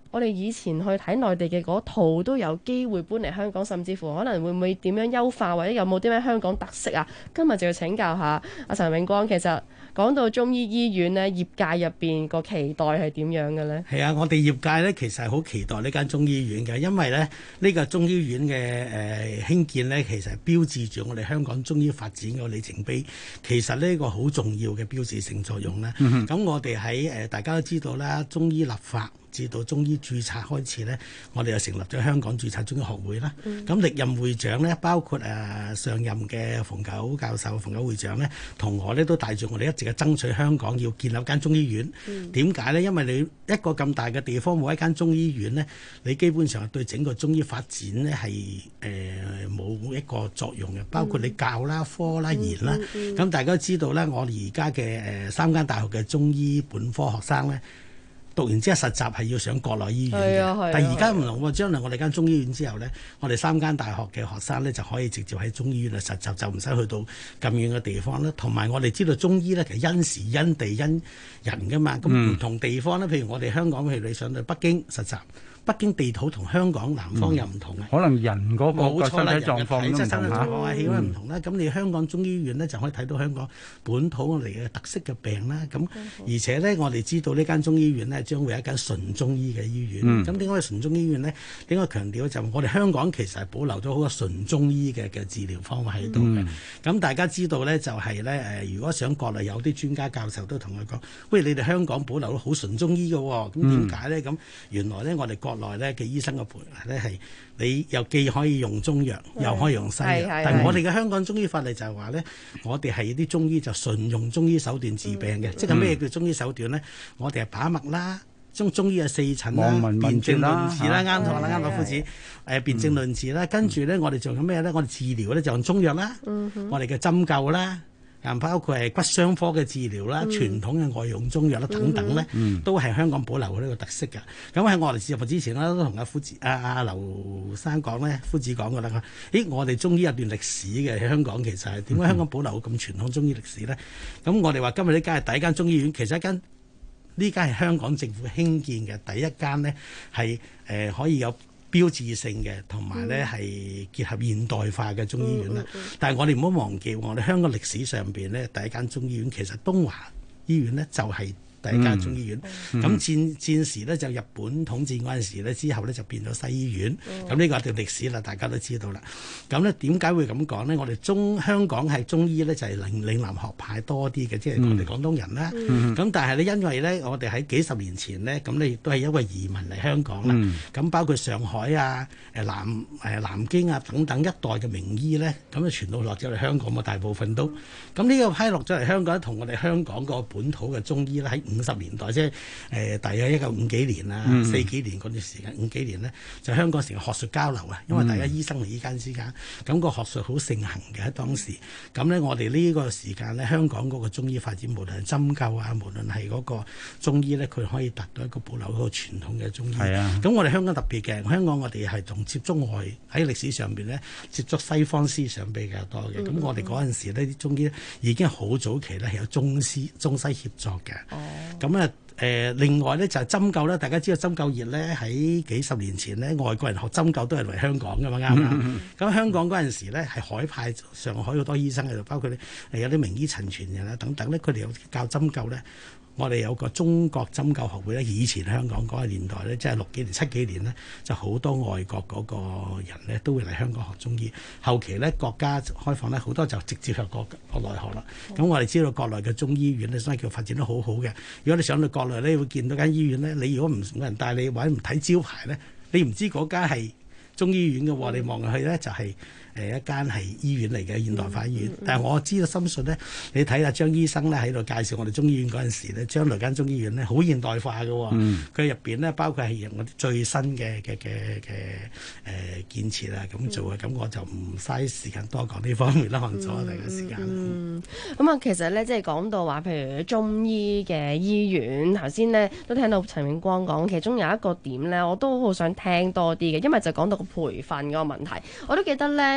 我哋以前去睇內地嘅嗰套都有機會搬嚟香港，甚至乎可能會唔會點樣優化，或者有冇啲咩香港特色啊？今日就要請教下阿陳永光。其實講到中醫醫院呢，業界入邊個期待係點樣嘅呢？ 係啊，我哋業界呢其實係好期待呢間中醫院嘅，因為呢呢個中醫院嘅興建呢，其實係標誌住我哋香港中醫發展個里程碑。其實呢個好重要嘅標誌性作用呢。咁我哋喺大家都知道啦，中醫立法至到中醫註冊開始呢，我哋又成立咗香港註冊中醫學會啦。咁歷任會長呢，包括上任嘅馮九教授、馮九會長呢，同我呢都帶住我哋一直嘅爭取香港要建立間中醫院。點解呢？因為你一個咁大嘅地方冇一間中醫院呢，你基本上對整個中醫發展呢係冇一個作用嘅。包括你教啦、科啦、研啦。咁大家都知道呢，我哋而家嘅3間大學嘅中醫本科學生呢，讀完之後實習係要上國內醫院嘅，但係而家唔同喎。將來我哋間中醫院之後呢，我哋3間大學嘅學生呢就可以直接喺中醫院嚟實習，就唔使去到咁遠嘅地方啦。同埋我哋知道中醫呢，其實因時因地因人㗎嘛。咁唔同地方呢，譬如我哋香港，譬如你上到北京實習，北京地土同香港南方又唔同嘅， 可能人嗰個身體狀況都唔同嚇，氣温唔同啦。咁你香港中醫院呢，就可以睇到香港本土嚟嘅特色嘅病啦。咁而且呢，我哋知道呢間中醫院呢，將會係一間純中醫嘅醫院。咁點解係純中醫院呢？點解強調就係我哋香港其實係保留咗好多純中醫嘅治療方法喺度嘅。咁大家知道呢，就係呢，如果想國內有啲專家教授都同佢講，喂，你哋香港保留咗好純中醫嘅喎。咁點解呢？咁原來呢，我哋國內咧嘅醫生嘅培訓咧係你又既可以用中藥，又可以用西藥。但係我哋嘅香港中醫法例就係話咧，我哋係啲中醫就純用中醫手段治病嘅。即係咩叫中醫手段咧？我哋係把脈啦，中醫嘅4診啦，辨證論治啦，啱錯啦，啱老夫子辨證論治啦。跟住咧，我哋做緊咩咧？我哋治療咧就用中藥啦，我哋嘅針灸啦。包括係骨傷科嘅治療啦、傳統嘅外用中藥啦等等咧，都係香港保留嘅呢個特色嘅。咁喺我哋接入之前咧，都同阿劉生講咧，夫子講過啦。我哋中醫有段歷史嘅喺香港，其實係點解香港保留咁傳統中醫歷史咧？咁我哋話今日呢間係第一間中醫院，其實呢間係香港政府興建嘅第一間呢，係可以有標誌性嘅，同埋咧係結合現代化嘅中醫院啦。但係我哋唔好忘記，我哋香港歷史上邊咧第一間中醫院其實東華醫院咧就係第一間中醫院。咁戰時咧就日本統治嗰陣時咧，之後咧就變咗西醫院。咁呢個係段歷史啦，大家都知道啦。咁咧點解會咁講咧？我哋香港係中醫咧就係嶺南學派多啲嘅，即係我哋廣東人啦。咁但係咧因為咧我哋喺幾十年前咧，咁咧亦都係因為移民嚟香港啦。咁包括上海啊、南京啊等等一代嘅名醫咧，咁就傳到落咗嚟香港嘅大部分都。咁呢個批落咗嚟香港，同我哋香港個本土嘅中醫咧喺50年代，即係大約1950幾年啊、40幾年嗰段時間，50幾年呢，就香港成個學術交流啊，因為大家醫生嚟醫間之間，咁個學術好盛行嘅喺當時。咁呢，我哋呢個時間呢，香港嗰個中醫發展，無論係針灸啊，無論係嗰個中醫呢，佢可以達到一個保留嗰個傳統嘅中醫。咁我哋香港特別嘅，香港我哋係同接觸外喺歷史上邊呢，接觸西方思想比較多嘅。咁我哋嗰陣時呢啲中醫已經好早期呢，係有中西協作嘅。咁啊另外咧就係針灸啦，大家知道針灸業咧喺幾十年前咧，外國人學針灸都係嚟香港噶嘛，啱唔啱？咁香港嗰陣時咧係海派上海好多醫生喺度，包括有啲名醫陳傳人啊等等咧，佢哋有教針灸咧。我哋有個中國針灸學會咧，以前香港嗰個年代咧，即係60幾年、70幾年咧，就好多外國嗰個人咧都會嚟香港學中醫。後期咧國家開放咧，好多就直接入國內學啦。咁我哋知道國內嘅中醫院咧，所以叫發展得好好嘅。如果你上到國內咧，你會見到間醫院咧，你如果唔冇人帶你或者唔睇招牌咧，你唔知嗰間係中醫院嘅喎。你望落去咧就係一間係醫院嚟嘅現代化醫院。但係我知道深信咧，你睇下張醫生咧喺度介紹我哋中醫院嗰陣時咧，將來間中醫院咧好現代化嘅喎。佢入邊咧包括係用我哋最新嘅建設啊咁做嘅。咁我就唔嘥時間多講呢方面啦，可能阻大家時間。 咁啊，其實咧即係講到話，譬如中醫嘅醫院，頭先咧都聽到陳永光講，其中有一個點咧，我都好想聽多啲嘅，因為就講到個培訓嗰個問題。我都記得咧。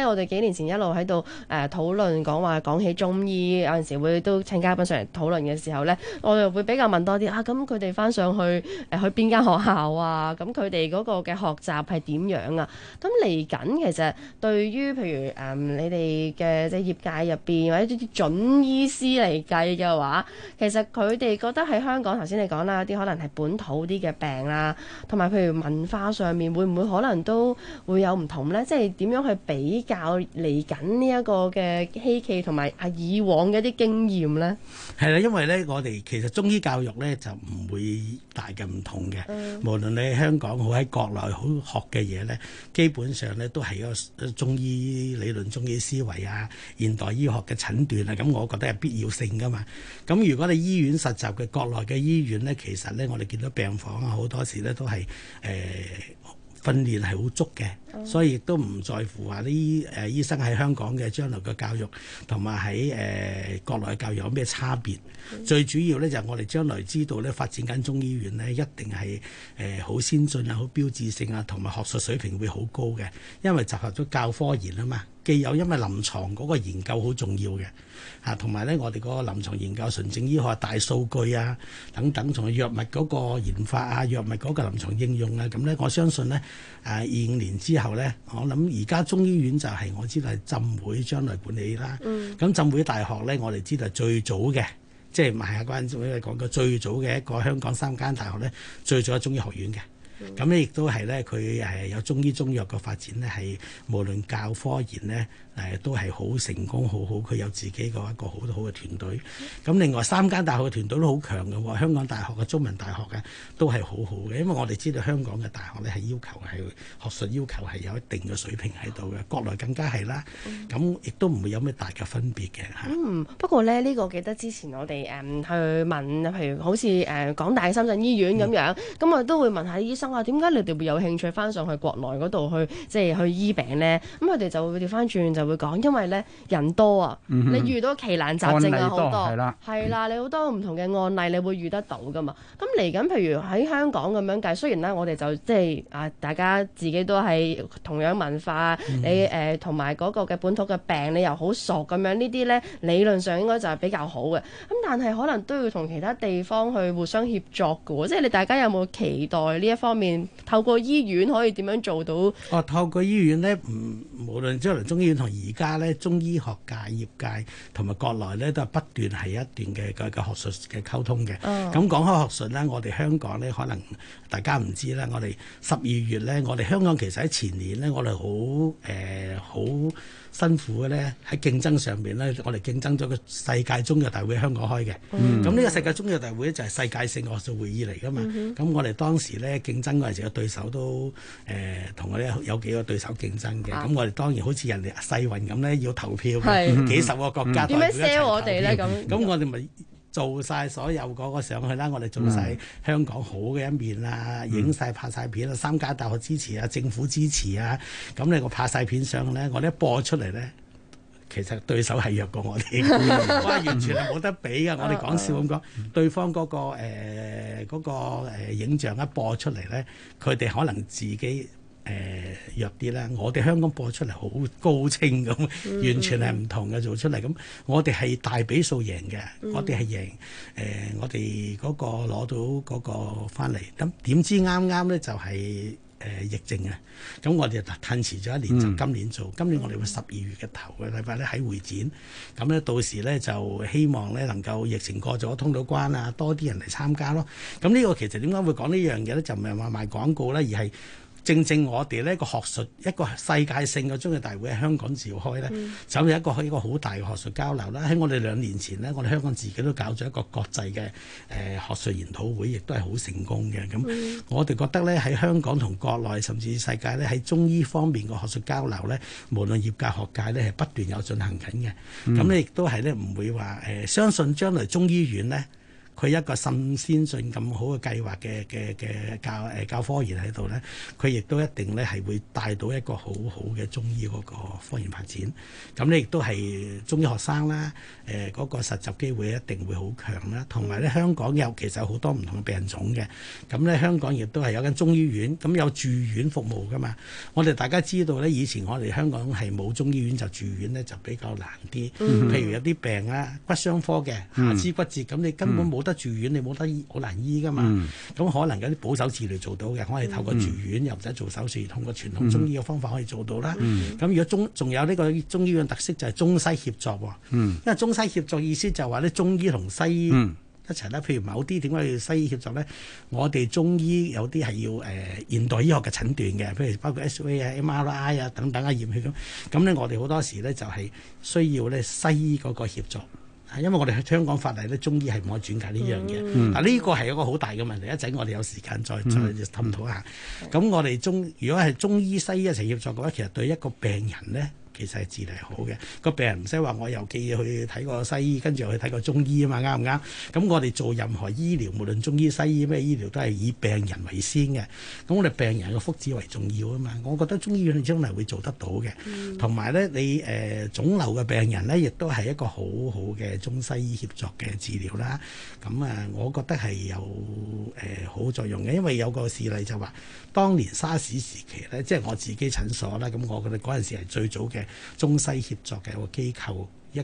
我哋幾年前一路喺度討論講起中醫，有陣時會都請嘉賓上嚟討論嘅時候咧，我就會比較問多啲咁佢哋翻上去去邊間學校啊？咁佢哋嗰個嘅學習係點樣啊？咁嚟緊其實對於譬如你哋嘅即係業界入邊或者啲準醫師嚟計嘅話，其實佢哋覺得喺香港頭先你講啦，有啲可能係本土啲嘅病啦，同埋譬如文化上面會唔會可能都會有唔同呢？即係點樣去比較嚟緊呢一個嘅希冀同埋以往嘅一啲經驗呢？ 係啦，因為咧我哋其實中醫教育咧就唔會大嘅唔同嘅，無論你喺香港好喺國內好學嘅嘢咧，基本上咧都係一個中醫理論、中醫思維啊、現代醫學嘅診斷啊，咁我覺得係必要性噶嘛。咁如果你醫院實習嘅國內嘅醫院咧，其實咧我哋見到病房啊好多時咧都係訓練係好足嘅，所以亦都唔在乎話啲醫生喺香港嘅將來嘅教育同埋喺國內嘅教育有咩差別。最主要咧就係我哋將來知道咧發展緊中醫院咧一定係好先進啊、好標誌性啊，同埋學術水平會好高嘅，因為集合咗教科研啊嘛。既有因為臨床嗰個研究好重要嘅同埋咧我哋嗰個臨床研究、純正醫學、大數據啊等等，從藥物嗰個研發啊、藥物嗰個臨床應用啊，咁咧我相信咧25年之後咧，我諗而家中醫院就係我知道係浸會將來管理啦。咁浸會大學咧，我哋知道係最早嘅，即係賣下關子講嘅最早嘅一個香港3間大學咧，最早係中醫學院嘅。咁咧亦都係咧，佢有中醫中藥嘅發展咧，係無論教科研咧都係好成功，好好。佢有自己個一個好好嘅團隊。咁另外3間大學嘅團隊都好強嘅喎，香港大學嘅、中文大學嘅都係好好嘅。因為我哋知道香港嘅大學咧係要求係學術要求係有一定嘅水平喺度嘅，國內更加係啦。咁亦都唔會有咩大嘅分別嘅。 不過咧呢個記得之前我哋去問，譬如好似港大深圳醫院咁樣，咁我都會問下醫生話點解你哋會有興趣翻上去國內嗰度去即係去醫病咧？咁佢哋就會調翻轉就會講，因為咧人多啊，你遇到奇難雜症啊好多，係啦，你好多唔同嘅案例你會遇得到噶嘛。咁嚟緊譬如喺香港咁樣計，雖然咧我哋就即係大家自己都係同樣文化，你同埋嗰個嘅本土嘅病你又好熟咁樣，呢啲咧理論上應該就係比較好嘅。咁但係可能都要同其他地方去互相協作嘅喎，即係你大家有冇期待呢一方面透過醫院可以點樣做到？透過醫院咧，無論將來中醫院同而家咧中醫學界、業界同埋國內咧都係不斷係一段嘅學術嘅溝通嘅。咁講開學術咧，我哋香港咧可能大家唔知啦，我哋12月咧，我哋香港其實喺前年咧，我哋好辛苦嘅咧喺競爭上邊咧，我哋競爭咗個世界中藥大會喺香港開嘅。咁呢個世界中藥大會就係世界性學術會議嚟㗎嘛。咁我哋當時咧競爭嗰陣時嘅對手都同我哋有幾個對手競爭嘅。咁我哋當然好似人哋世運咁咧，要投票嘅，幾十個國家代表一齊投票。點樣 sell 我哋咧？咁我哋咪做晒所有嗰個上去啦，我哋做晒香港好嘅一面啦，影晒拍晒片啦，3間大學支持啊，政府支持啊，咁你我拍晒片上咧，我哋一播出嚟咧，其實對手係弱過我哋，哇，完全係冇得比㗎。我哋講笑咁講，對方嗰個影像一播出嚟咧，佢哋可能自己弱啲啦，我哋香港播出嚟好高清咁，完全係唔同嘅做出嚟。咁我哋係大比數贏嘅，我哋係贏我哋嗰個攞到嗰個翻嚟。咁點知啱啱咧就係疫症啊！咁我哋就褪遲咗一年，就今年做。今年我哋會12月嘅頭嘅禮拜咧喺會展，咁咧到時咧就希望咧能夠疫情過咗通到關啊，多啲人嚟參加咯。咁呢個其實點解會講呢樣嘢咧？就唔係話賣廣告啦，而係正正我哋呢個學術一個世界性嘅中藥大會喺香港召開咧，就有一個好大嘅學術交流啦。喺我哋2年前呢，我哋香港自己都搞咗一個國際嘅學術研討會，亦都係好成功嘅。咁我哋覺得咧喺香港同國內甚至世界咧喺中醫方面嘅學術交流咧，無論業界學界咧係不斷有進行緊嘅。咁咧亦都係咧唔會話相信將來中醫院咧佢一個咁先進咁好嘅計劃嘅教科研喺度咧，佢亦都一定咧係會帶到一個好好嘅中醫嗰個科研發展。咁咧亦都係中醫學生啦，嗰個實習機會一定會好強啦。同埋咧，香港其實有好多唔同嘅病種嘅。咁咧，香港亦都係有間中醫院，咁有住院服務噶嘛。我哋大家知道咧，以前我哋香港係冇中醫院就住院咧就比較難啲。譬如有啲病啊，骨傷科嘅下肢骨折，咁你根本冇得住院，你冇得醫，好難醫噶嘛。咁可能有啲保守治療做到嘅，可以透過住院又唔使做手術，通過傳統中醫嘅方法可以做到啦。咁如果仲有呢個中醫院特色就係中西協作喎。因為中西協作意思就係話咧，中醫同西醫一齊啦。譬如某啲點解要西醫協作咧？我哋中醫有啲係要現代醫學嘅診斷嘅，譬如包括 X-ray 啊、MRI 啊等等啊驗血咁咧，我哋好多時咧就係需要咧西醫嗰個協作。因為我哋香港法例咧，中醫係唔可以轉介呢樣嘢。嗱，呢個係一個好大嘅問題。一陣我哋有時間再探討下。咁我哋如果係中醫西醫一齊協作嘅話，其實對一個病人咧，其實係治理好嘅。個病人唔使話我又寄去睇個西醫，跟住又去睇個中醫啊嘛，啱唔啱？咁我哋做任何醫療，無論中醫西醫咩醫療，都係以病人為先嘅。咁我哋病人嘅福祉為重要啊嘛。我覺得中醫院將來會做得到嘅。同埋咧，你腫瘤嘅病人咧，亦都係一個好好嘅中西醫協作嘅治療啦。咁啊，我覺得係有好作用嘅，因為有個事例就話，當年沙士時期咧，即係我自己診所啦，咁我覺得嗰陣時係最早嘅中西協作嘅一個機構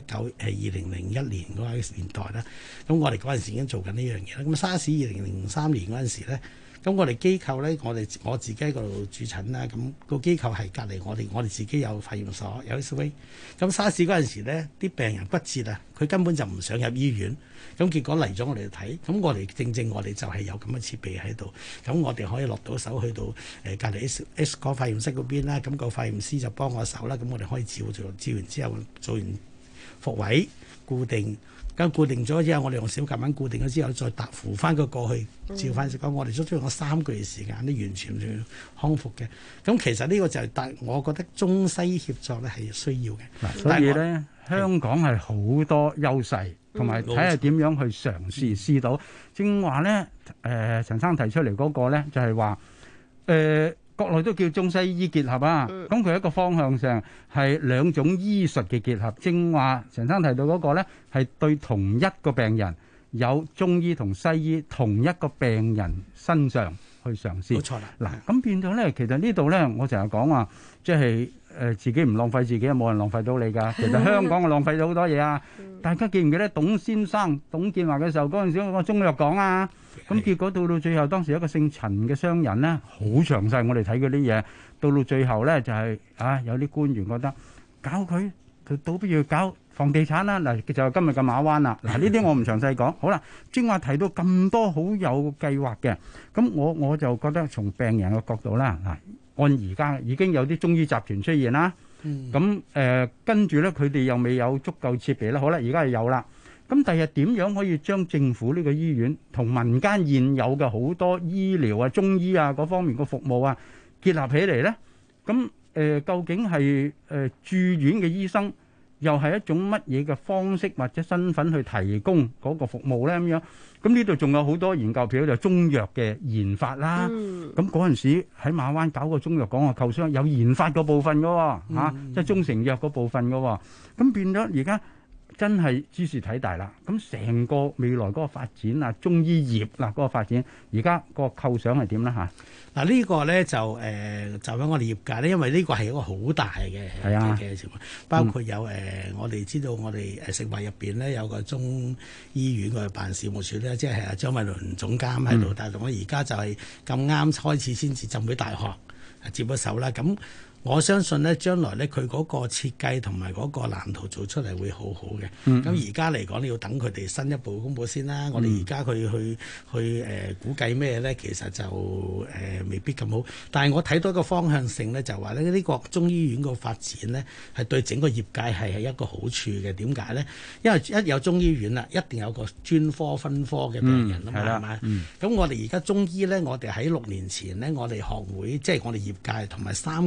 ，2001年嗰個年代啦。咁我哋嗰陣時已經做緊呢樣嘢啦。咁沙士2003年嗰陣時咧，咁我哋機構咧，我自己喺嗰度駐診啦。咁個機構係隔離我哋自己有化驗所，有 X-ray。咁沙士嗰陣時咧，啲病人骨折啊，佢根本就唔想入醫院。咁結果嚟咗我哋睇，咁我哋正我哋就係有咁嘅設備喺度，咁我哋可以落到手去到隔離 X 光化驗室嗰邊啦，咁個化驗師就幫我手啦，咁我哋可以照完之後做完復位固定，咁固定咗之後，我哋用小夾板固定咗之後，再扶翻個過去照翻食。我哋足足用3個月時間都完全康復嘅。咁其實呢個就係我覺得中西協作咧係需要嘅。 所以咧，香港係好多優勢。同埋睇下點樣去嘗試試到，正話咧陳生提出嚟嗰個咧就係話國內都叫中西醫結合啊，咁佢一個方向上係兩種醫術嘅結合。正話陳生提到嗰個咧係對同一個病人有中醫同西醫同一個病人身上去嘗試。 冇錯啦。 嗱，咁變咗咧，其實呢度咧我成日講話，即係自己唔浪費自己，冇人浪費到你㗎。其實香港係浪費咗好多嘢啊！大家記唔記得董先生、董建華嘅時候嗰陣時個中藥講啊？咁結果到最後，當時一個姓陳嘅商人咧，好詳細我哋睇嗰啲嘢。到最後咧就係有啲官員覺得搞佢倒不如搞房地產啦。嗱，就係今日嘅馬灣啦。嗱，呢啲我唔詳細講。好啦，正話提到咁多好有計劃嘅，咁我就覺得從病人嘅角度啦，按而家已經有啲中醫集團出現啦。咁跟住咧，佢哋又未有足夠設備啦。好啦，而家係有啦。咁第日點樣可以將政府呢個醫院同民間現有嘅好多醫療啊、中醫啊嗰方面嘅服務啊結合起嚟咧？咁究竟係住院嘅醫生又係一種乜嘢嘅方式或者身份去提供嗰個服務咧？咁樣咁呢度仲有好多研究，譬如就中藥嘅研發啦。咁嗰陣時喺馬灣搞個中藥港嘅構想有研發個部分嘅喎，即係中成藥嗰部分嘅喎。咁變咗而家真係茲事體大啦。咁成個未來嗰個發展啊，中醫業嗱嗰個發展，而家個構想係點咧嚇？ 嗱，呢個咧就喺我哋業界咧，因為呢個係一個好大嘅情況，包括有我哋知道我哋食衞入邊咧有個中醫院嘅辦事務處咧，即係張偉麟總監喺度，但係我而家就係咁啱開始先至浸會大學接咗手啦。咁我相信咧，將來咧佢嗰個設計同埋嗰個藍圖做出嚟會好好嘅。咁而家嚟講，你要等佢哋新一步公佈先啦。我哋而家去估計咩咧，其實就未必咁好。但係我睇到一個方向性咧，就話咧呢個中醫院個發展咧係對整個業界係一個好處嘅。點解咧？因為一有中醫院啦，一定有個專科分科嘅病人啊嘛，係咪？咁我哋而家中醫咧，我哋喺6年前咧，我哋學會即係我哋業界同埋3間院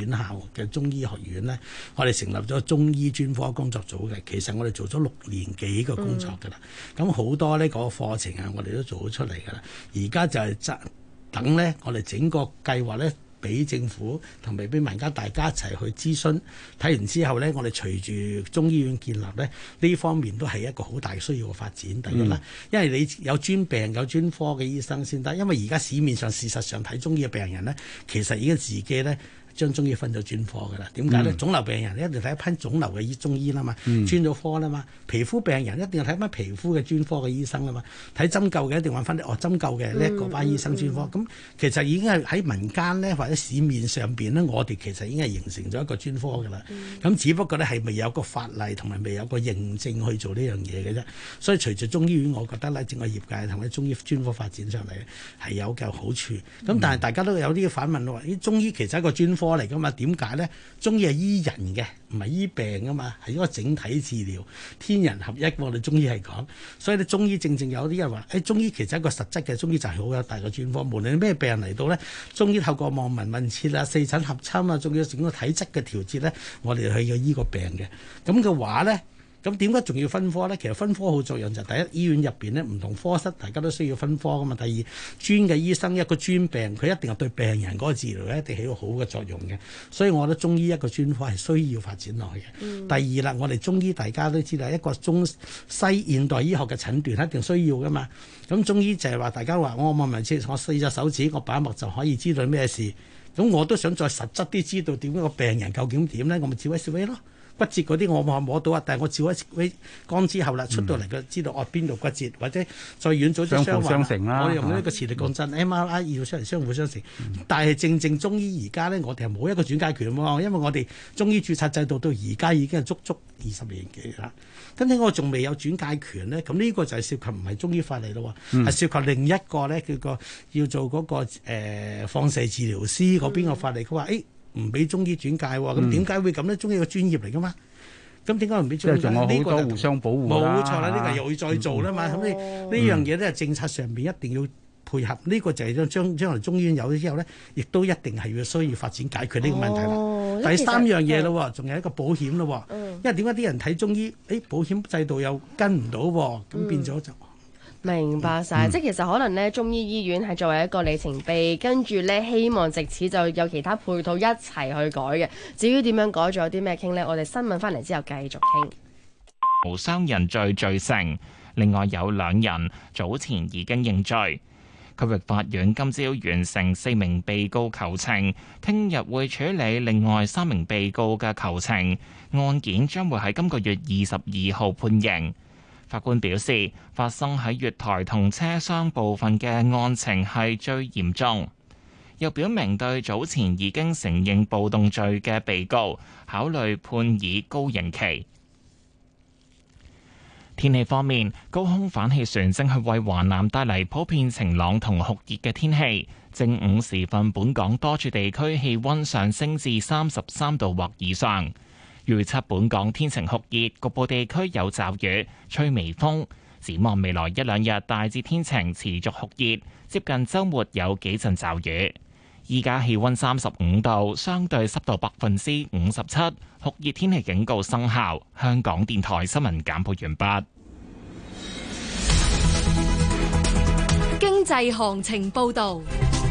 院校嘅中醫學院咧，我哋成立咗中醫專科工作組嘅。其實我哋做咗6年幾嘅工作㗎啦。咁好多呢個課程啊，我哋都做咗出嚟㗎啦。而家就係等咧，我哋整個計劃咧，俾政府同埋俾民間大家一齊去諮詢，睇完之後咧，我哋隨住中醫院建立咧，呢方面都係一個好大需要嘅發展。第一啦，因為你有專病有專科嘅醫生先得，因為而家市面上事實上睇中醫嘅病人咧，其實已經自己咧將中醫分咗專科㗎啦。點解咧？腫瘤病人一定睇一批腫瘤嘅中醫啦嘛，專咗科啦嘛。皮膚病人一定要睇翻皮膚嘅專科嘅醫生啦嘛。睇針灸嘅一定揾翻啲針灸嘅呢一個班醫生專科。咁其實已經係喺民間咧或者市面上邊咧，我哋其實已經係形成咗一個專科㗎啦。咁只不過咧係未有個法例同埋未有個認證去做呢樣嘢嘅啫。所以隨住中醫院，我覺得咧整個業界同埋中醫專科發展上嚟係有嘅好處。咁但係大家都有啲反問咯，咦，中醫其實係一個專科嚟㗎嘛？點解咧？中醫係醫人嘅，唔係醫病㗎嘛，係一個整體治療，天人合一。我哋中醫係講，所以咧中醫正有啲人話，中醫其實一個實質嘅中醫就係好有大嘅專科。無論咩病人嚟到咧，中醫透過望聞問切啊、四診合參啊，仲要整個體質嘅調節咧，我哋去醫個病嘅。咁嘅話咧。咁點解仲要分科咧？其實分科好作用就係第一，醫院入邊咧唔同科室，大家都需要分科噶嘛。第二，專嘅醫生一個專病，佢一定係對病人嗰個治療咧，一定起到好嘅作用嘅。所以我覺得中醫一個專科係需要發展落去嘅。第二啦，我哋中醫大家都知道一個中西現代醫學嘅診斷一定需要噶嘛。咁中醫就係話大家話我望聞切，我4隻手指我把脈就可以知道咩事。咁我都想再實質啲知道點樣個病人究竟點咧，我咪照 X-ray 咯。骨折嗰啲我摸到啊，但係我照一光之後啦，出到嚟佢知道邊度骨折，或者再遠咗啲傷患，我哋用呢個磁力共振 MRI 要出嚟相輔相成。但係正中醫而家咧，我哋係冇一個轉介權喎，因為我哋中醫註冊制度到而家已經係足20年幾啦。咁點解我仲未有轉介權咧？咁呢個就係涉及唔係中醫法例咯，係涉及另一個咧叫個要做嗰個放射治療師嗰邊嘅法例。佢話唔俾中醫轉介喎，咁點解會咁咧？中醫個專業嚟噶嘛，咁點解唔俾中醫？即係仲有好多互相保護啦。冇錯啦，呢個又會再做啦嘛。咁呢樣嘢咧，政策上邊一定要配合。呢個就係將來中醫院有咗之後咧，亦都一定係要需要發展解決呢個問題啦。第三樣嘢咯，仲有一個保險咯。因為點解啲人睇中醫，保險制度又跟唔到，咁變咗就。 明白晒，即係其實可能咧，中醫醫院係作為一個里程碑，跟住咧希望藉此就有其他配套一齊去改嘅。至於點樣改，仲有啲咩傾呢？我哋新聞翻嚟之後繼續傾。 無傷人罪罪成，另外有2人早前已經認罪。區域法院今朝完成4名被告求情，聽日會處理另外3名被告嘅求情，案件將會喺今個月22號判刑。法官表示，發生喺月台同車廂部分嘅案情係最嚴重，又表明對早前已經承認暴動罪嘅被告考慮判以高刑期。天氣方面，高空反氣旋正係為華南帶嚟普遍晴朗同酷熱嘅天氣。正午時分，本港多處地區氣溫上升至33度或以上。預測本港天晴酷熱，局部地區有驟雨，吹微風。展望未來1-2日，大致天晴，持續酷熱，接近週末有幾陣驟雨。依家氣溫35度，相對濕度57%，酷熱天氣警告生效。香港電台新聞簡報完畢。 經濟行情報導。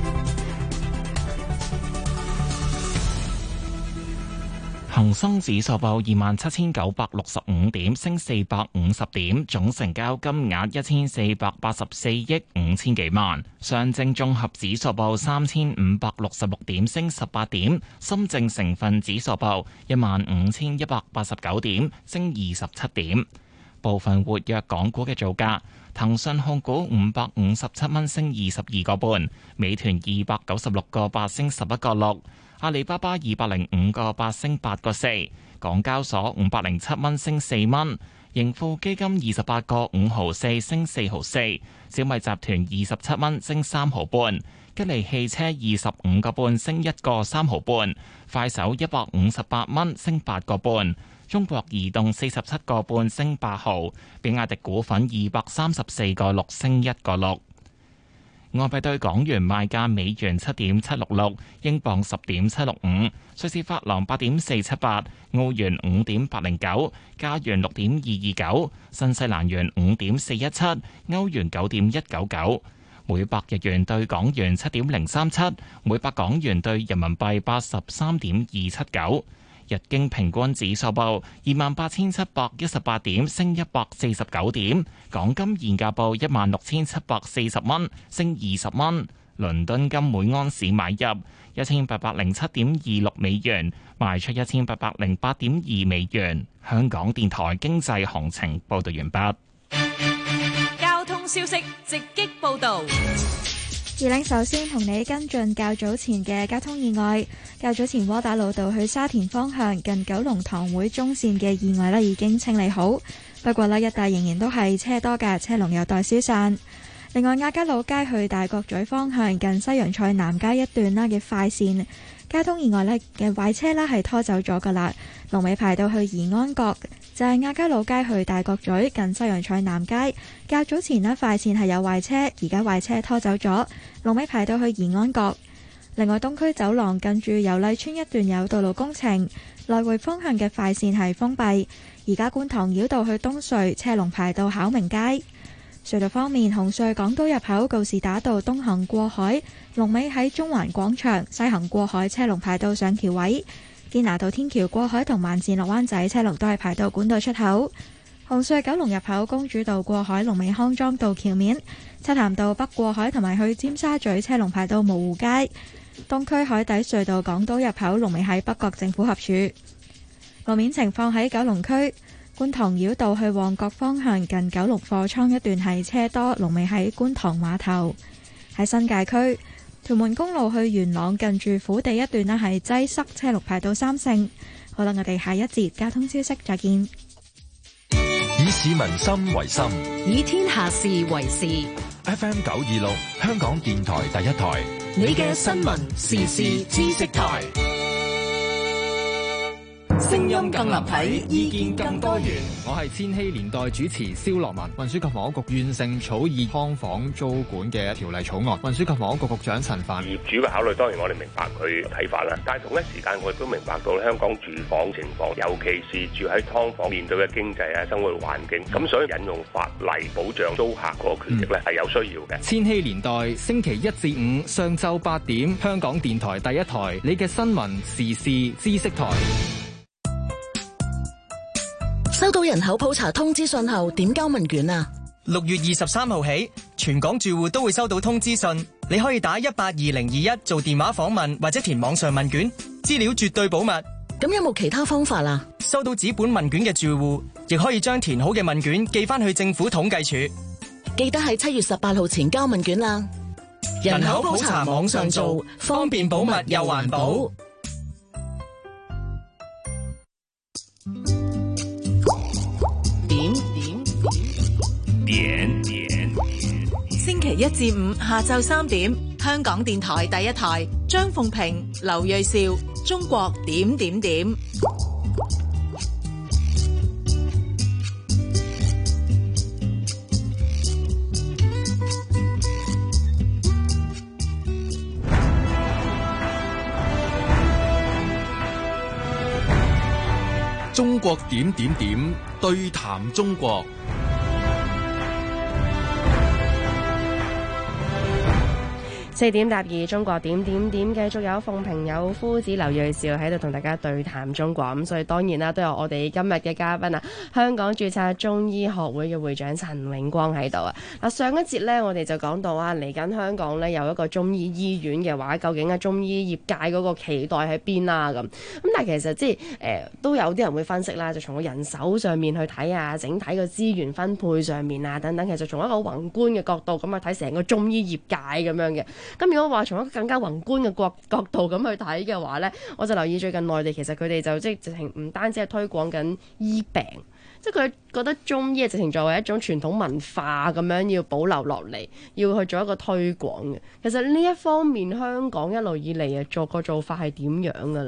恒生指數報27,965點，升450點，總成交金額1484億5千幾萬。上證綜合指數報3566點，升18點。深證成分指數報15,189點，升27點。部分活躍港股嘅造價：騰訊控股557蚊，升22個半；美團296個8，升11個6。阿里巴巴205個8，升8個4，港交所507蚊，升4蚊，盈富基金28個5毫4，升4毫4，小米集團27蚊，升3毫半，吉利汽車25個半，升1個3毫半，快手158蚊，升8個半，中國移動47個半，升8毫，比亞迪股份234個6，升1個6。 外幣對港元賣價：美元7.766，英鎊10.765，瑞士法郎8.478，澳元5.809，加元6.229，新西蘭元5.417，歐元9.199。每百日元對港元7.037，每百港元對人民幣83.279。日經平均指數報28,718點，升149點。港金現價報16,740蚊，升20蚊。倫敦金每安士買入1807.26美元，賣出1808.2美元。香港電台經濟行情報道完畢。 交通消息直擊報道。 首先同你跟進較早前嘅交通意外。較早前窩打老道去沙田方向近九龍塘會中線嘅意外已經清理好，不過一帶仍然都係車多嘅，車龍有待消散。另外，亞皆老街去大角咀方向近西洋菜南街一段嘅快線交通意外嘅壞車係拖走咗噶啦，龍尾排到去怡安閣。就係亞皆老街去大角咀近西洋菜南街，較早前快線係有壞車，而家壞車拖走咗，龍尾排到去怡安閣。另外，東區走廊近住油麗邨一段有道路工程，來回方向嘅快線係封閉。而家觀塘繞道去東隧車龍排到巧明街。隧道方面，紅隧港島入口告士打道東行過海，龍尾喺中環廣場；西行過海車龍排到上橋位。堅拿道天橋過海同慢線落灣仔車龍都係排到管道出口。紅隧九龍入口公主道過海龍尾康莊道橋面，漆咸道北過海同埋去尖沙咀車龍排到蕪湖街。東區海底隧道港島入口龍尾喺北角政府合署。路面情況喺九龍區觀塘繞道去旺角方向近九龍貨倉一段係車多，龍尾喺觀塘碼頭。喺新界區屯門公路去元朗近住虎地一段係擠塞，車龍排到三聖。好啦，我哋下一節交通消息再見。 以市民心為心， 以天下事為事。 FM 926香港電台第一台， 你嘅新聞時事知識台。聲音更立體，意見更多元。 我係千禧年代主持蕭樂文。運輸及房屋局完成草擬劏房租管嘅條例草案。運輸及房屋局局長陳帆。 業主嘅考慮當然我哋明白佢睇法啦，但係同一時間我亦都明白到香港住房情況，尤其是住喺劏房面對嘅經濟啊、生活環境，咁所以引用法例保障租客嗰個權益咧係有需要嘅。 千禧年代星期一至五上晝8點，香港電台第一台，你嘅新聞時事知識台。 收到人口普查通知信後，點交問卷啊？6月23號起，全港住戶都會收到通知信，你可以打182021做電話訪問或者填網上問卷，資料絕對保密。咁有冇其他方法啊？收到紙本問卷嘅住戶，亦可以將填好嘅問卷寄翻去政府統計處。記得喺7月18號前交問卷啦。人口普查網上做，方便保密又環保。 點星期一至五下晝3點，香港電台第一台，張鳳平、劉銳紹，中國點點點。 中國點點點，對談中國。 4點答2，中國點點點，繼續有鳳平、有夫子、劉銳紹喺度同大家對談中國。咁所以當然啦，都有我哋今日嘅嘉賓啊，香港註冊中醫學會嘅會長陳永光喺度啊。嗱，上一節呢，我哋就講到啊，嚟緊香港呢有一個中醫醫院嘅話，究竟啊中醫業界嗰個期待喺邊啊咁。但係其實即係都有啲人會分析啦，就從個人手上面去睇啊，整體個資源分配上面啊等等，其實從一個宏觀嘅角度咁去睇成個中醫業界咁樣嘅。咁如果話從一個更加宏觀嘅角度咁去睇嘅話呢，我就留意最近內地其實佢哋就即係直情唔單止係推廣緊醫病，即係佢覺得中醫直情作為一種傳統文化咁樣要保留落嚟，要去做一個推廣嘅。其實呢一方面香港一路以嚟做法係點樣嘅呢？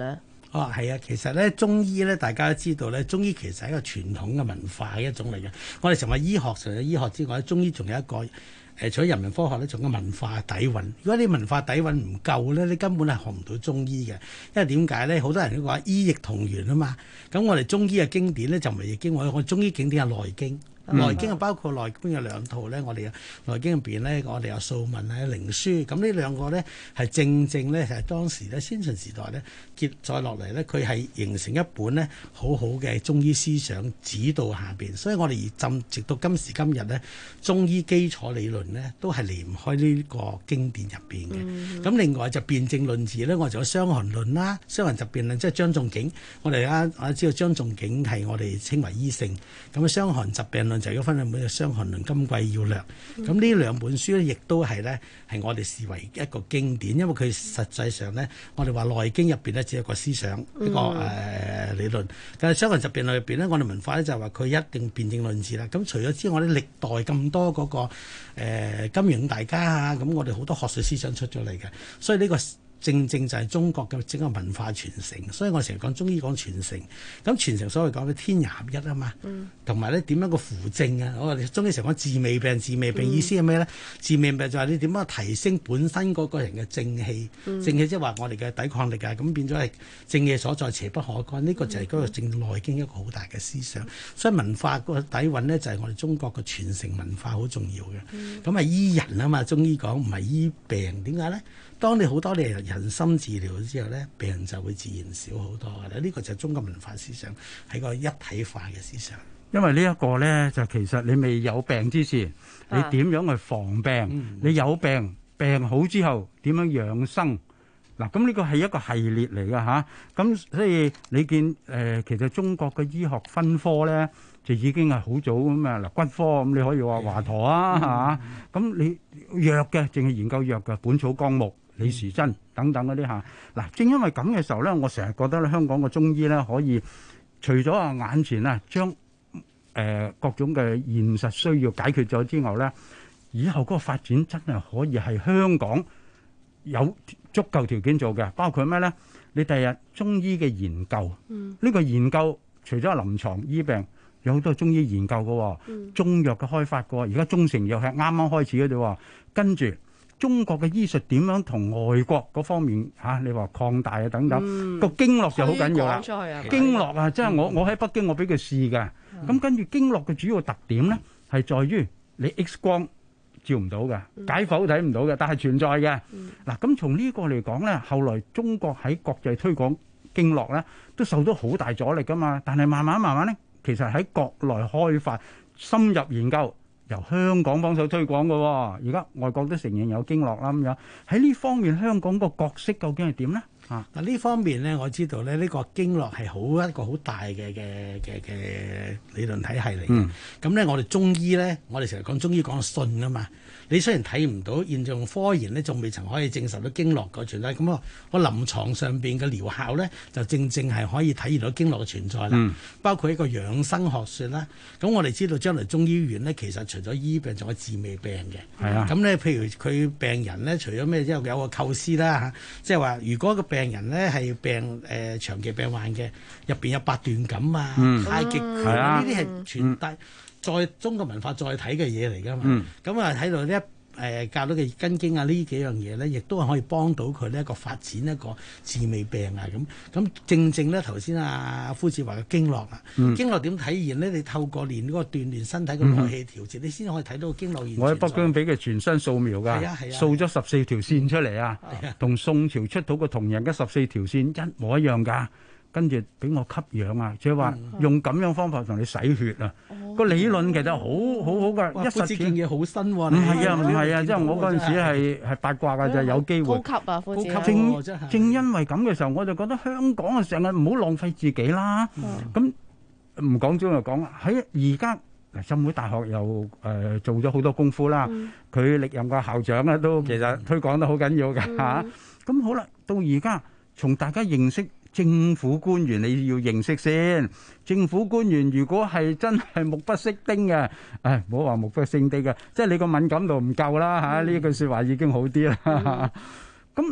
哦，係啊，其實咧中醫咧，大家都知道咧，中醫其實係一個傳統嘅文化嘅一種嚟嘅。我哋成日醫學除咗醫學之外，中醫仲有一個除咗人文科學咧，仲有文化底蘊。如果你文化底蘊唔夠咧，你根本係學唔到中醫嘅。因為點解咧？好多人都話醫亦同源啊嘛。咁我哋中醫嘅經典咧就唔係易經，我中醫經典係內經。內經啊，包括內經有兩套咧，我哋內經入邊咧，我哋有素問啊、靈書，咁呢兩個咧係正咧係當時咧先秦時代咧結載落嚟咧，佢係形成一本咧好好嘅中醫思想指導下邊，所以我哋直到今時今日咧，中醫基礎理論咧都係離唔開呢個經典入邊嘅。咁另外就辨證論治咧，我哋就有傷寒論啦，傷寒疾病論即係張仲景，我哋而家知道張仲景係我哋稱為醫聖，咁傷寒疾病論就有分兩本嘅《傷寒論》《金匱要略》，咁呢兩本書咧，亦都係咧係我哋視為一個經典，因為佢實際上咧，我哋話《內經》入邊咧只有一個思想一個理論，但係《傷寒疾病論》入邊咧，我哋文化咧就係話佢一定辨證論治啦。咁除咗之外咧，歷代咁多嗰個金庸大家啊，咁我哋好多學術思想出咗嚟嘅，所以呢個正就係中國嘅整個文化傳承，所以我成日講中醫講傳承，咁傳承所謂講嘅天人合一啊嘛，同埋咧點樣個扶正啊？我哋中醫成日講治未病，治未病意思係咩咧？治未病就係你點樣提升本身嗰個人嘅正氣，正氣即係話我哋嘅抵抗力啊，咁變咗係正氣所在，邪不可干。呢個就係嗰個正內經一個好大嘅思想，所以文化個底蘊咧就係我哋中國嘅傳承文化好重要嘅。咁係醫人啊嘛，中醫講唔係醫病，點解咧？當你好多你人心治療之後咧，病人就會自然少好多㗎啦。呢個就係中國文化思想，係個一體化嘅思想。 因為呢一個咧，就其實你未有病之前，你點樣去防病？你有病，病好之後點樣養生？嗱，咁呢個係一個系列嚟㗎嚇。咁所以你見其實中國嘅醫學分科咧，就已經係好早咁啊。嗱，骨科咁你可以話華佗啊嚇。咁你藥嘅，淨係研究藥嘅《本草綱目》。李時珍等等嗰啲嚇，嗱，正因為咁嘅時候咧，我成日覺得咧，香港嘅中醫咧可以除咗眼前啊將各種嘅現實需要解決咗之後咧，以後嗰個發展真係可以係香港有足夠條件做嘅，包括咩咧？你第日中醫嘅研究，呢個研究除咗臨床醫病，有好多中醫研究嘅，中藥嘅開發嘅，而家中成藥係啱啱開始嘅啫，跟住。中國嘅醫術點樣同外國嗰方面嚇？你話擴大啊等等，個經絡就好緊要啦。經絡啊，即係我喺北京我俾佢試嘅，咁跟住經絡嘅主要特點咧係在於你 X 光照唔到嘅，解剖睇唔到嘅，但係存在嘅。嗱，咁從呢個嚟講咧，後來中國喺國際推廣經絡咧，都受到好大阻力噶嘛。但係慢慢咧，其實喺國內開發深入研究。由香港幫手推廣嘅，而家外國都承認有經絡啦咁樣。喺呢方面，香港個角色究竟係點咧？ 嗱呢方面咧，我知道咧，呢個經絡係一個好大嘅理論體系嚟嘅。咁咧，我哋中醫咧，我哋成日講中醫講信啊嘛。你雖然睇唔到，現在科研咧仲未曾可以證實到經絡嘅存在，咁我臨床上邊嘅療效咧，就正係可以體現到經絡嘅存在啦。包括一個養生學説啦。咁我哋知道將來中醫院咧，其實除咗醫病，仲有治未病嘅。係啊。咁咧，譬如佢病人咧，除咗咩之後有個構思啦嚇，即係話如果個病人咧係病長期病患嘅，入邊有八段錦啊、太極拳呢啲係傳遞在中國文化載體嘅嘢嚟㗎嘛。咁啊喺度呢教到嘅根經啊呢幾樣嘢咧，亦都係可以幫到佢呢一個發展一個治未病啊咁正咧頭先阿夫子話嘅經絡啊，經絡點體現咧？你透過練嗰個鍛鍊身體嘅內氣調節，你先可以睇到經絡現象。 我喺北京俾佢全身掃描㗎，掃咗14條線出嚟啊，同宋朝出土嘅銅人嘅14條線一模一樣㗎。跟住俾我吸氧啊，即係話用咁樣方法同你洗血啊。個理論其實好好㗎，一實件嘢好新喎。 唔係啊，即係我嗰陣時係八卦㗎，就有機會。 高級啊，夫子。 正因為咁嘅時候，我就覺得香港啊，成日唔好浪費自己啦。咁唔講中就講喺而家嗱，浸會大學又做咗好多功夫啦。佢歷任個校長咧都其實推廣得好緊要㗎嚇。咁好啦，到而家從大家認識。政府官員你要認識先，政府官員如果係真係目不識丁嘅，唔好話目不識丁嘅，即係你個敏感度唔夠啦嚇，呢句説話已經好啲啦。咁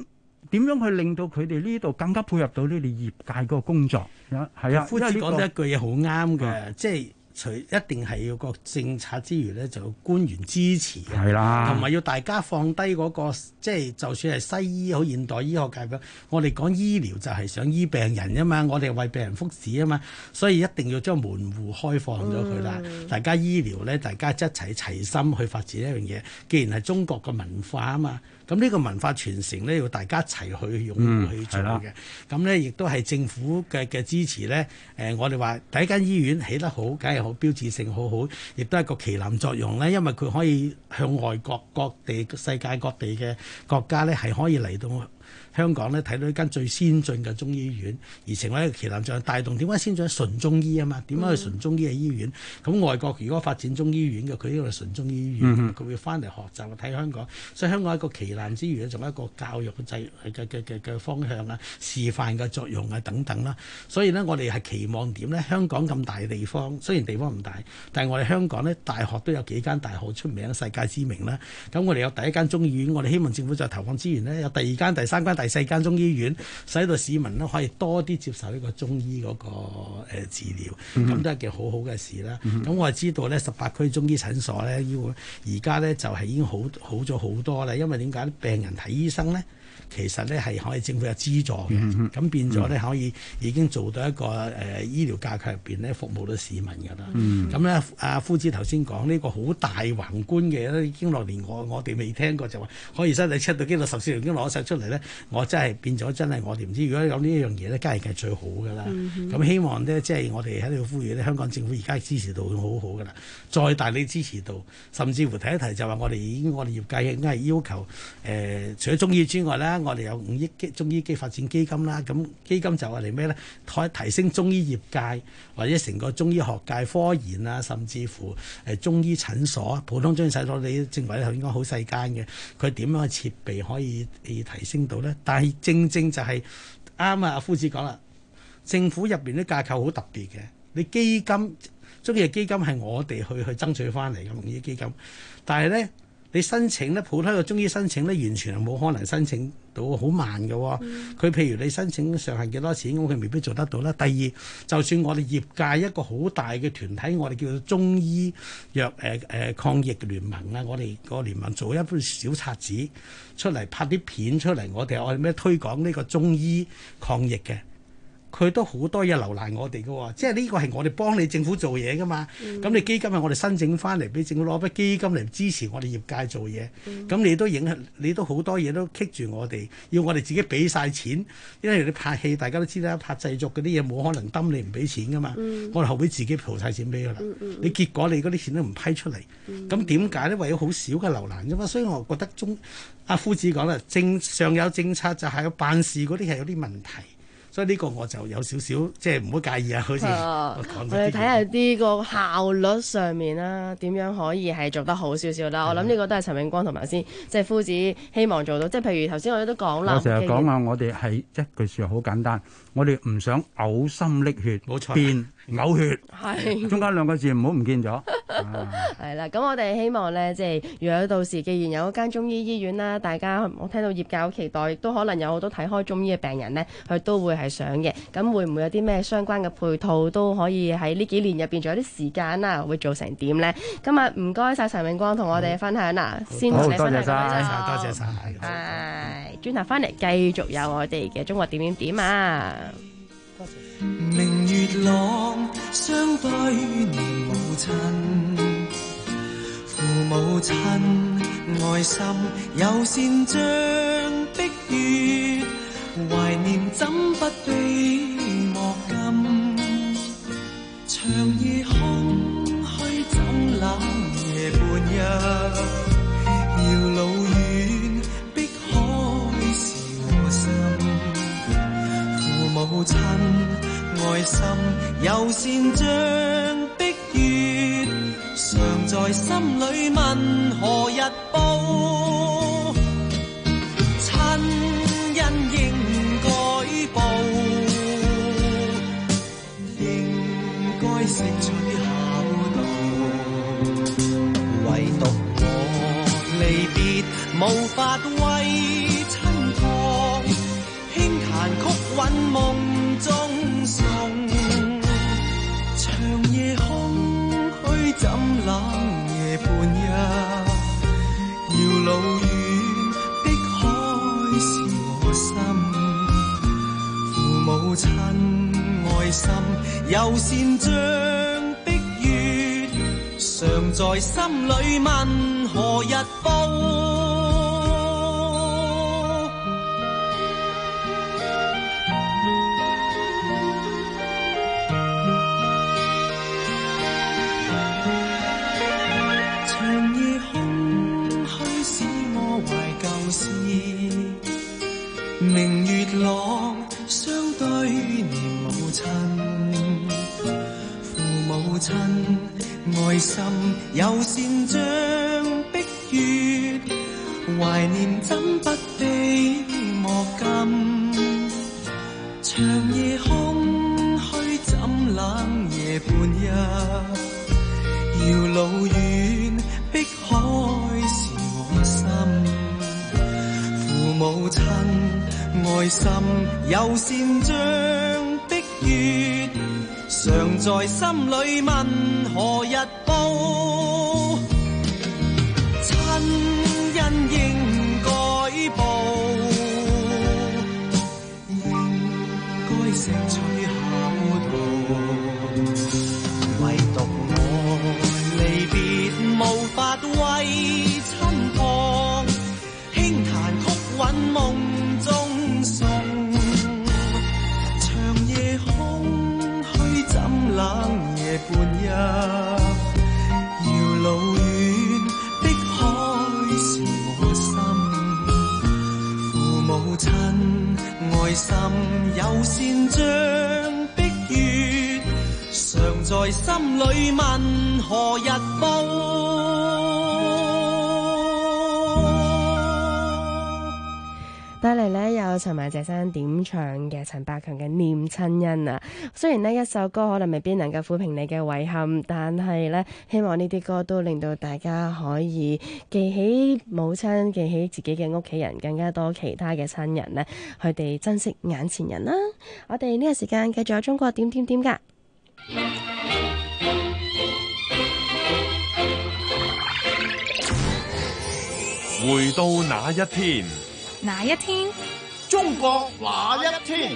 點樣去令到佢哋呢度更加配合到呢啲業界嗰個工作？係啊， 夫子講得一句嘢好啱嘅，即係除一定係要個政策之餘咧，就官員支持嘅， 係啦， 同埋要大家放低嗰個，即係就算係西醫好現代醫學界咁，我哋講醫療就係想醫病人啊嘛，我哋係為病人福祉啊嘛，所以一定要將門戶開放咗佢啦。大家醫療咧，大家一齊心去發展一樣嘢。既然係中國嘅文化啊嘛。咁呢個文化傳承咧，要大家一齊去擁護去做嘅。咁咧，亦都係政府嘅支持咧。我哋話第一間醫院起得好，梗係好標誌性好好，亦都係個旗艦作用咧。因為佢可以向外國各地、世界各地嘅國家咧，係可以嚟到香港咧，睇到一間最先進嘅中醫院，而成為一個旗艦作用，帶動點解先進純中醫啊嘛？點解去純中醫嘅醫院？咁外國如果發展中醫院嘅，佢呢個係純中醫醫院，佢會翻嚟學習睇香港。所以香港一個旗艦之餘咧，仲有一個教育嘅方向啊、示範嘅作用啊等等啦。所以呢，我哋係期望點呢？香港咁大地方，雖然地方唔大，但係我哋香港呢，大學都有幾間大學出名、世界知名啦。咁我哋有第一間中醫院，我哋希望政府再投放資源呢，有第二間、第三間、第四間中醫院，使到市民呢可以多啲接受呢個中醫嗰個治療，咁都係件好好嘅事啦。咁我係知道呢，18區中醫診所呢，而家呢就係已經好咗好多啦。因為點解病人睇醫生呢？其實咧係可以政府有資助嘅，咁變咗咧可以已經做到一個醫療架構入邊咧服務到市民㗎啦。咁咧阿夫子頭先講呢個好大宏觀嘅經絡，連我哋未聽過就話可以身體7道經絡14條經攞晒出嚟咧，我真係變咗真係我哋唔知。如果有呢一樣嘢咧，梗係最好㗎啦。咁希望咧即係我哋喺度呼籲咧，香港政府而家支持度好好㗎啦，再大力支持度，甚至乎提一提就話我哋業界應該係要求除咗中醫之外啦。我哋有5億中醫發展基金啦，咁基金就係嚟咩咧？提升中醫業界或者成個中醫學界科研啊，甚至乎中醫診所、普通中醫診所，你正話咧應該好細間嘅，佢點樣嘅設備可以提升到咧？但係正就係啱啊！阿夫子講啦，政府入邊啲架構好特別嘅，你基金中醫基金係我哋去爭取翻嚟嘅中醫基金，但係咧。你申請咧，普通嘅中醫申請咧，完全係冇可能申請到，好慢嘅。佢譬如你申請上限幾多錢，咁佢未必做得到啦。第二，就算我哋業界一個好大嘅團體，我哋叫做中醫藥抗疫聯盟啊，我哋個聯盟做一本小冊子出嚟，拍啲片出嚟，我哋咩推廣呢個中醫抗疫嘅。佢都好多嘢留難我哋嘅喎，即係呢個係我哋幫你政府做嘢噶嘛。咁你基金係我哋申請翻嚟俾政府攞筆基金嚟支持我哋業界做嘢。咁你都影響，你都好多嘢都棘住我哋，要我哋自己俾晒錢。因為你拍戲大家都知啦，拍製作嗰啲嘢冇可能抌你唔俾錢噶嘛。我哋後尾自己賠晒錢俾佢啦。你結果你嗰啲錢都唔批出嚟，咁點解咧？為咗好少嘅留難啫嘛。所以我覺得阿夫子講啦，上有政策就係辦事嗰啲係有啲問題。所以呢個我就有少少即係唔好介意啊，好似我哋睇下啲個效率上面啦，點樣可以係做得好少少啦。我諗呢個都係陳永光同埋先即係夫子希望做到，即係譬如頭先我哋都講啦。 我成日講啊，我哋係一句説話好簡單，我哋唔想嘔心瀝血，冇錯，變嘔血，係中間2個字唔好唔見咗。 係啦，咁我哋希望咧，即係如果到時既然有一間中醫醫院啦，大家我聽到業界好期待，亦都可能有好多睇開中醫嘅病人咧，佢都會係想嘅。咁會唔會有啲咩相關嘅配套都可以喺呢幾年入邊，仲有啲時間啦，會做成點咧？今日唔該晒陳永光同我哋分享啦，先同你分享咁多謝晒， 係轉頭翻嚟繼續有我哋嘅中國點點點啊！ 明月朗，相對念母親，父母親愛心有善像碧血，懷念怎不悲莫禁，長夜空虛怎冷夜半日，遙路遠碧海是我心，父母親愛心有善像碧月，常在心裏問何日報，親恩應該報，應該識取孝道，唯獨我離別無法為親託。 冷夜半日，遙路遠，碧海是我心。父母親愛心，友善像碧月，常在心裏問何日報。明月朗，相對念母親，父母親愛心友善像碧月，懷念怎不比莫禁。長夜空虛怎冷夜半日，遙路遠，碧海是我心。父母親愛心友善像碧月，常在心裏問何日報。親恩應該報，應該石取孝道。唯獨我離別無法為親旁，輕彈曲韻夢中送。長夜空虛怎冷夜半日，遙路遠，碧海是我心。父母親愛心友善像碧月，常在心裏問何日報。 帶嚟呢有陳文謝生點唱嘅陳百強嘅《念親恩》啊，雖然呢一首歌可能未必能夠撫平你嘅遺憾，但係呢希望呢啲歌都令到大家可以記起母親，記起自己嘅屋企人，更加多其他嘅親人呢，佢哋珍惜眼前人啦。我哋呢個時間繼續有中國點點點㗎。 回到那一天， 哪一天？ 中國那一天？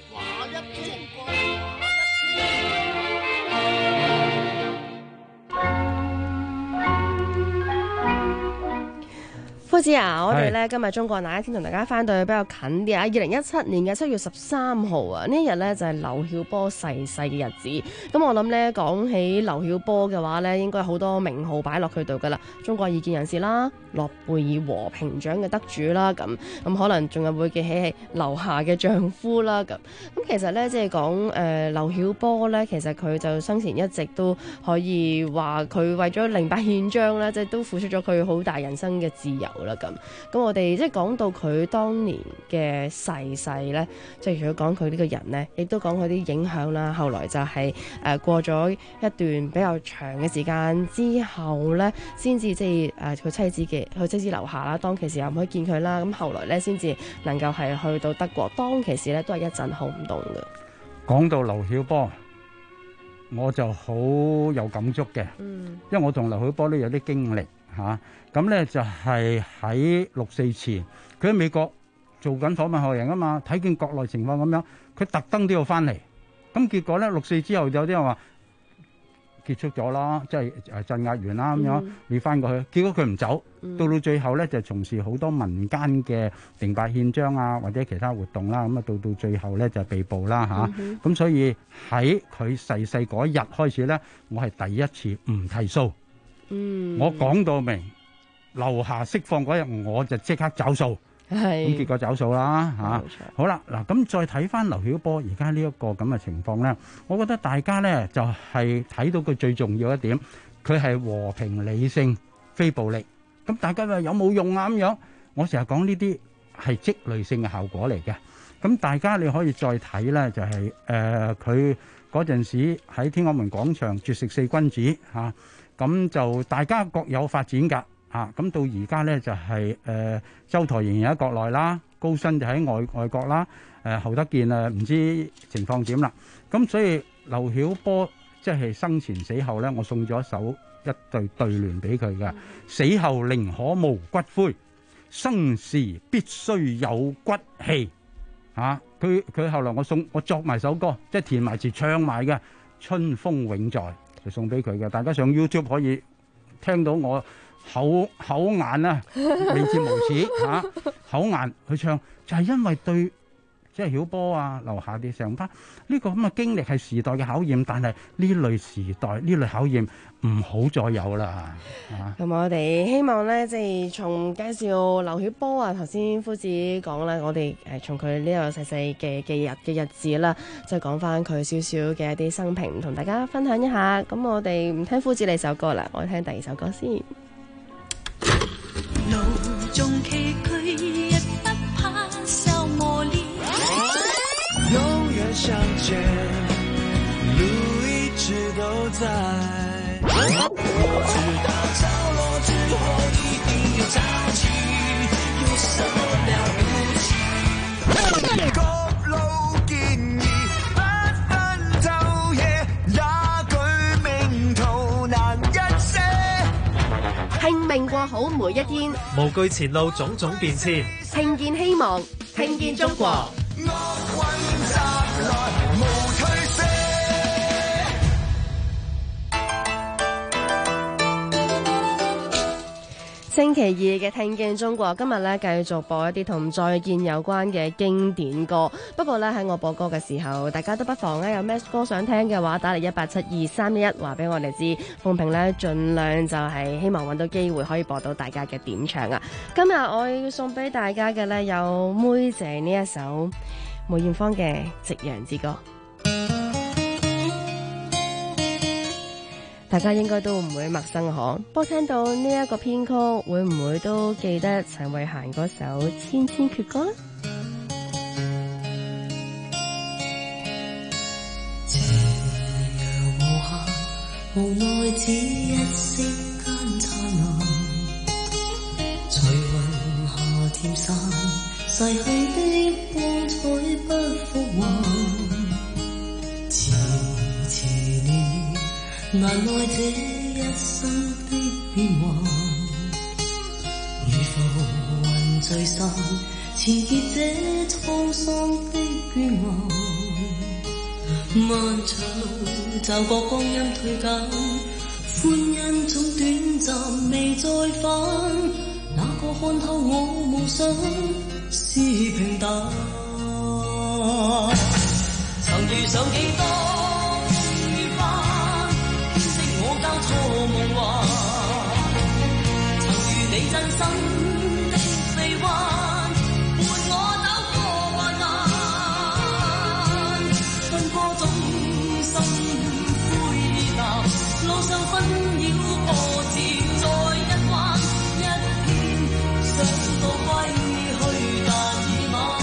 夫子啊，我哋咧今日中國那一天同大家翻到去比較近啲啊，2017年嘅7月13號啊，呢一日咧就係劉曉波逝世嘅日子。咁我諗咧講起劉曉波嘅話咧，應該好多名號擺落佢度噶啦，中國異見人士啦，諾貝爾和平獎嘅得主啦，咁可能仲有會記起劉霞嘅丈夫啦，咁其實咧即係講劉曉波咧，其實佢就生前一直都可以話佢為咗08憲章咧，即係都付出咗佢好大人生嘅自由啦，咁我哋即係講到佢當年嘅逝世咧，即係除咗講佢呢個人咧，亦都講佢啲影響啦。後來就係過咗一段比較長嘅時間之後咧，先至即係佢妻子劉霞啦，當其時又唔可以見佢啦，咁後來咧先至能夠係去到德國，當其時咧都係一陣好唔動嘅。 講到劉曉波，我就好有感觸嘅，因為我同劉曉波咧有啲經歷嚇。咁咧就係喺6·4前，佢喺美國做緊訪問學人啊嘛，睇見國內情況咁樣，佢特登都要翻嚟。咁結果咧6·4之後有啲人話結束咗啦，即係鎮壓完啦咁樣，你翻過去。結果佢唔走，到最後咧就從事好多民間嘅08憲章啊或者其他活動啦。咁啊到最後咧就被捕啦嚇。咁所以喺佢逝世嗰日開始咧，我係第一次唔提訴。我講到明。劉霞釋放嗰日，我就即刻找數，咁結果找數啦嚇。好啦，嗱咁再睇翻劉曉波而家呢一個咁嘅情況咧，我覺得大家咧就係睇到佢最重要一點，佢係和平理性非暴力。咁大家話有冇用啊？咁樣我成日講呢啲係積累性嘅效果嚟嘅。咁大家你可以再睇咧，就係佢嗰陣時喺天安門廣場絕食4君子嚇，咁就大家各有發展㗎。咁到而家咧就係周台仍然喺國內啦，高新就喺外國啦，侯德健唔知情況點啦。咁所以劉曉波即係生前死後咧，我送咗一首一對對聯俾佢嘅，死後寧可無骨灰，生時必須有骨氣。佢後來我作埋首歌，即係填埋詞唱埋嘅《春風永在》，就送俾佢嘅。大家上 YouTube 可以聽到我口眼啊，未至無恥口眼去唱，就係因為對即係曉波啊、樓下啲成班呢個咁嘅經歷係時代嘅考驗，但係呢類時代呢類考驗唔好再有啦。 咁我哋希望咧，即係從介紹劉曉波啊，頭先夫子講啦，我哋從佢呢個細細嘅日子啦，即係講翻佢少少嘅一啲生平，同大家分享一下。咁我哋唔聽夫子你首歌啦，我哋聽第二首歌先。 路縱崎嶇，亦不怕受磨練。永遠相見，路一直都在。直到潮落之後，一定有朝氣，有什麼了不起？各路建議，不分晝夜，也舉命途難一些。 拼命過好每一天， 無懼前路種種變遷， 聽見希望，聽見中國。星期二嘅聽見中國，今日咧繼續播一啲同再見有關嘅經典歌。不過咧喺我播歌嘅時候，大家都不妨咧有咩歌想聽嘅話，打嚟1872311話俾我哋知。鳳萍咧盡量就係希望揾到機會可以播到大家嘅點唱啊！今日我要送俾大家嘅咧有妹姐呢一首梅艷芳嘅《夕陽之歌》。大家應該都唔會陌生可，不過聽到呢一個編曲，會唔會都記得陳慧嫻嗰首《千千闕歌》呢？ 斜陽無限，無奈只一息間燦爛。隨雲霞漸散，逝去的光彩不復還。遲遲了。難耐這一生的變幻，如浮雲聚散，纏結這滄桑的倦顏。漫長路驟覺光陰退減，歡欣總短暫未再返。那個看透我夢想是平淡，曾遇上幾多交錯夢幻，曾如你真心的臂彎，伴我走過患難。奔波中心灰淡，路上紛擾波折再一彎，一天想到歸去，但已晚。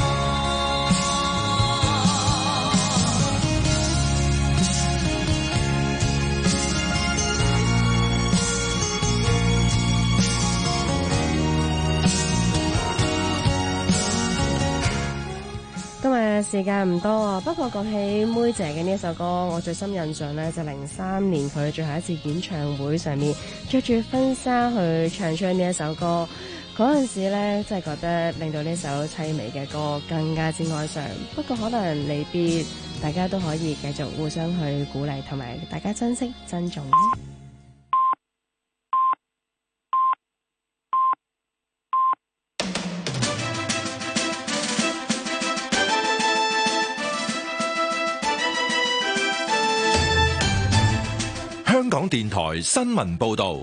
今日時間唔多啊，不過講起妹姐嘅呢一首歌，我最深印象呢就03年佢最後一次演唱會上面着住婚紗去唱出呢一首歌，嗰陣時呢真係覺得令到呢首凄美嘅歌更加之哀傷。不過可能未必大家都可以繼續互相去鼓勵同埋大家珍惜珍重。 香港電台新聞報道，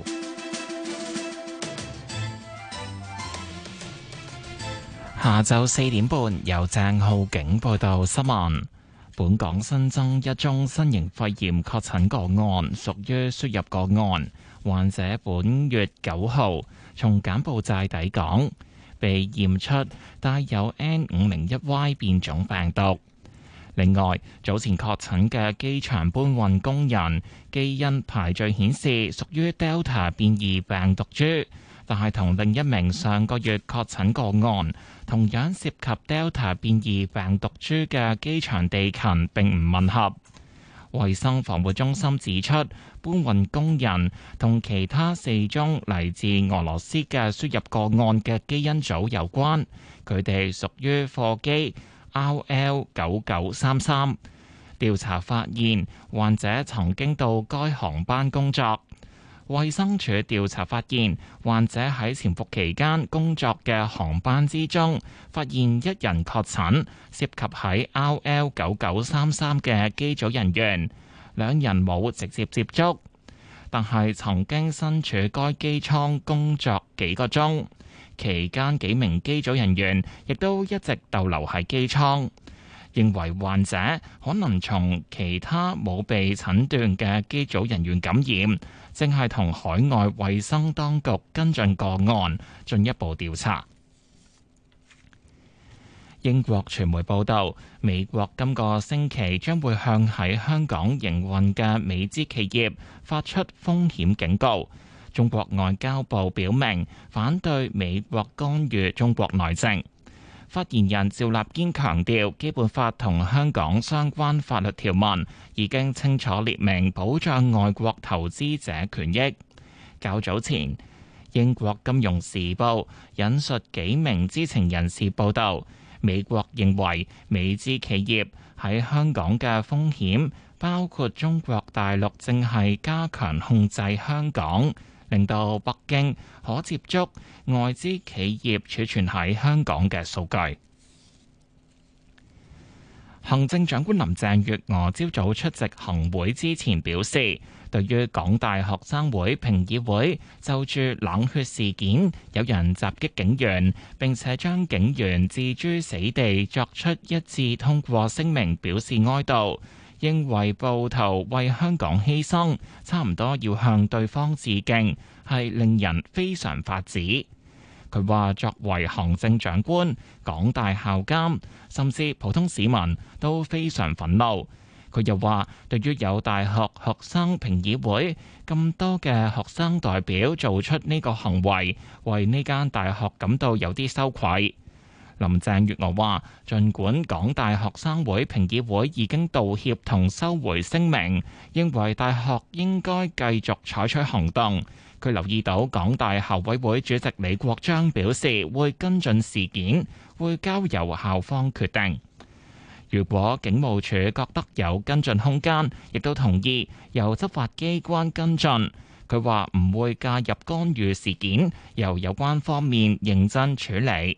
下晝4點半由鄭浩景報道新聞。本港新增一宗新型肺炎確診個案，屬於輸入個案。患者本月9號從柬埔寨抵港，被驗出帶有 N501Y 變種病毒。另外，早前確診嘅機場搬運工人基因排序顯示屬於 Delta 變異病毒株，但係同另一名上個月確診個案同樣涉及 Delta 變異病毒株嘅機場地勤並唔吻合。 衛生防護中心指出，搬運工人同其他4宗嚟自俄羅斯嘅輸入個案嘅基因組有關，佢哋屬於貨機 RL9933。調查發現，患者曾經到該航班工作。衛生署調查發現，患者喺潛伏期間工作嘅航班之中，發現1人確診，涉及喺 RL9933嘅機組人員，2人冇直接接觸，但係曾經身處該機艙工作幾個鐘，期間幾名機組人員亦都一直逗留喺機艙。認為患者可能從其他冇被診斷嘅機組人員感染，正係同海外衛生當局跟進個案，進一步調查。英國傳媒報道，美國今個星期將會向喺香港營運嘅美資企業發出風險警告。中國外交部表明反對美國干預中國內政。發言人趙立堅強調，基本法同香港相關法律條文已經清楚列明保障外國投資者權益。較早前，英國金融時報引述幾名知情人士報道，美國認為美資企業喺香港嘅風險包括中國大陸正係加強控制香港，令到北京可接觸外資企業儲存喺香港嘅數據。行政長官林鄭月娥朝早出席行會之前表示，對於港大學生會評議會就住冷血事件有人襲擊警員，並且將警員置諸死地作出一致通過聲明表示哀悼，認為暴徒為香港犧牲，差唔多要向對方致敬，係令人非常發指。佢話作為行政長官、港大校監，甚至普通市民都非常憤怒。佢又話，對於有大學學生評議會咁多嘅學生代表做出呢個行為，為呢間大學感到有啲羞愧。林鄭月娥話，儘管港大學生會評議會已經道歉同收回聲明，認為大學應該繼續採取行動。佢留意到港大校委會主席李國章表示會跟進事件，會交由校方決定。如果警務處覺得有跟進空間，亦都同意由執法機關跟進。佢話唔會介入干預事件，由有關方面認真處理。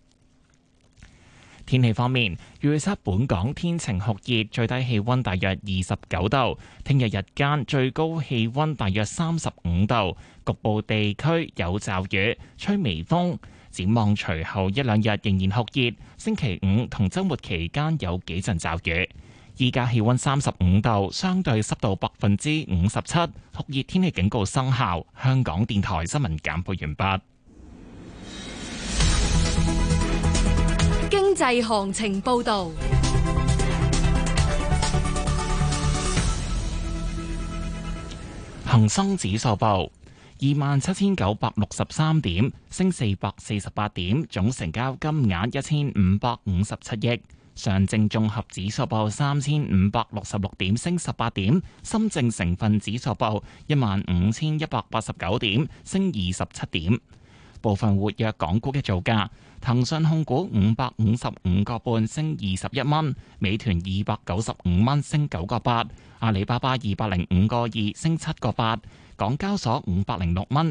天氣方面，預測本港天晴酷熱，最低氣溫大約29度。聽日日間最高氣溫大約35度，局部地區有驟雨，吹微風。展望隨後一兩日仍然酷熱，星期五同週末期間有幾陣驟雨。依家氣溫35度，相對濕度57%，酷熱天氣警告生效。香港電台新聞簡報完畢。 經濟行情報道。 恒生指數報27,963點，升448點，總成交金額1557億。上證綜合指數報3,566點，升18點。深證成分指數報15,189點，升27點。部分活躍港股嘅造價：騰訊控股555個半，升21蚊；美團295蚊，升9個8；阿里巴巴205個2，升7個8；港交所506蚊，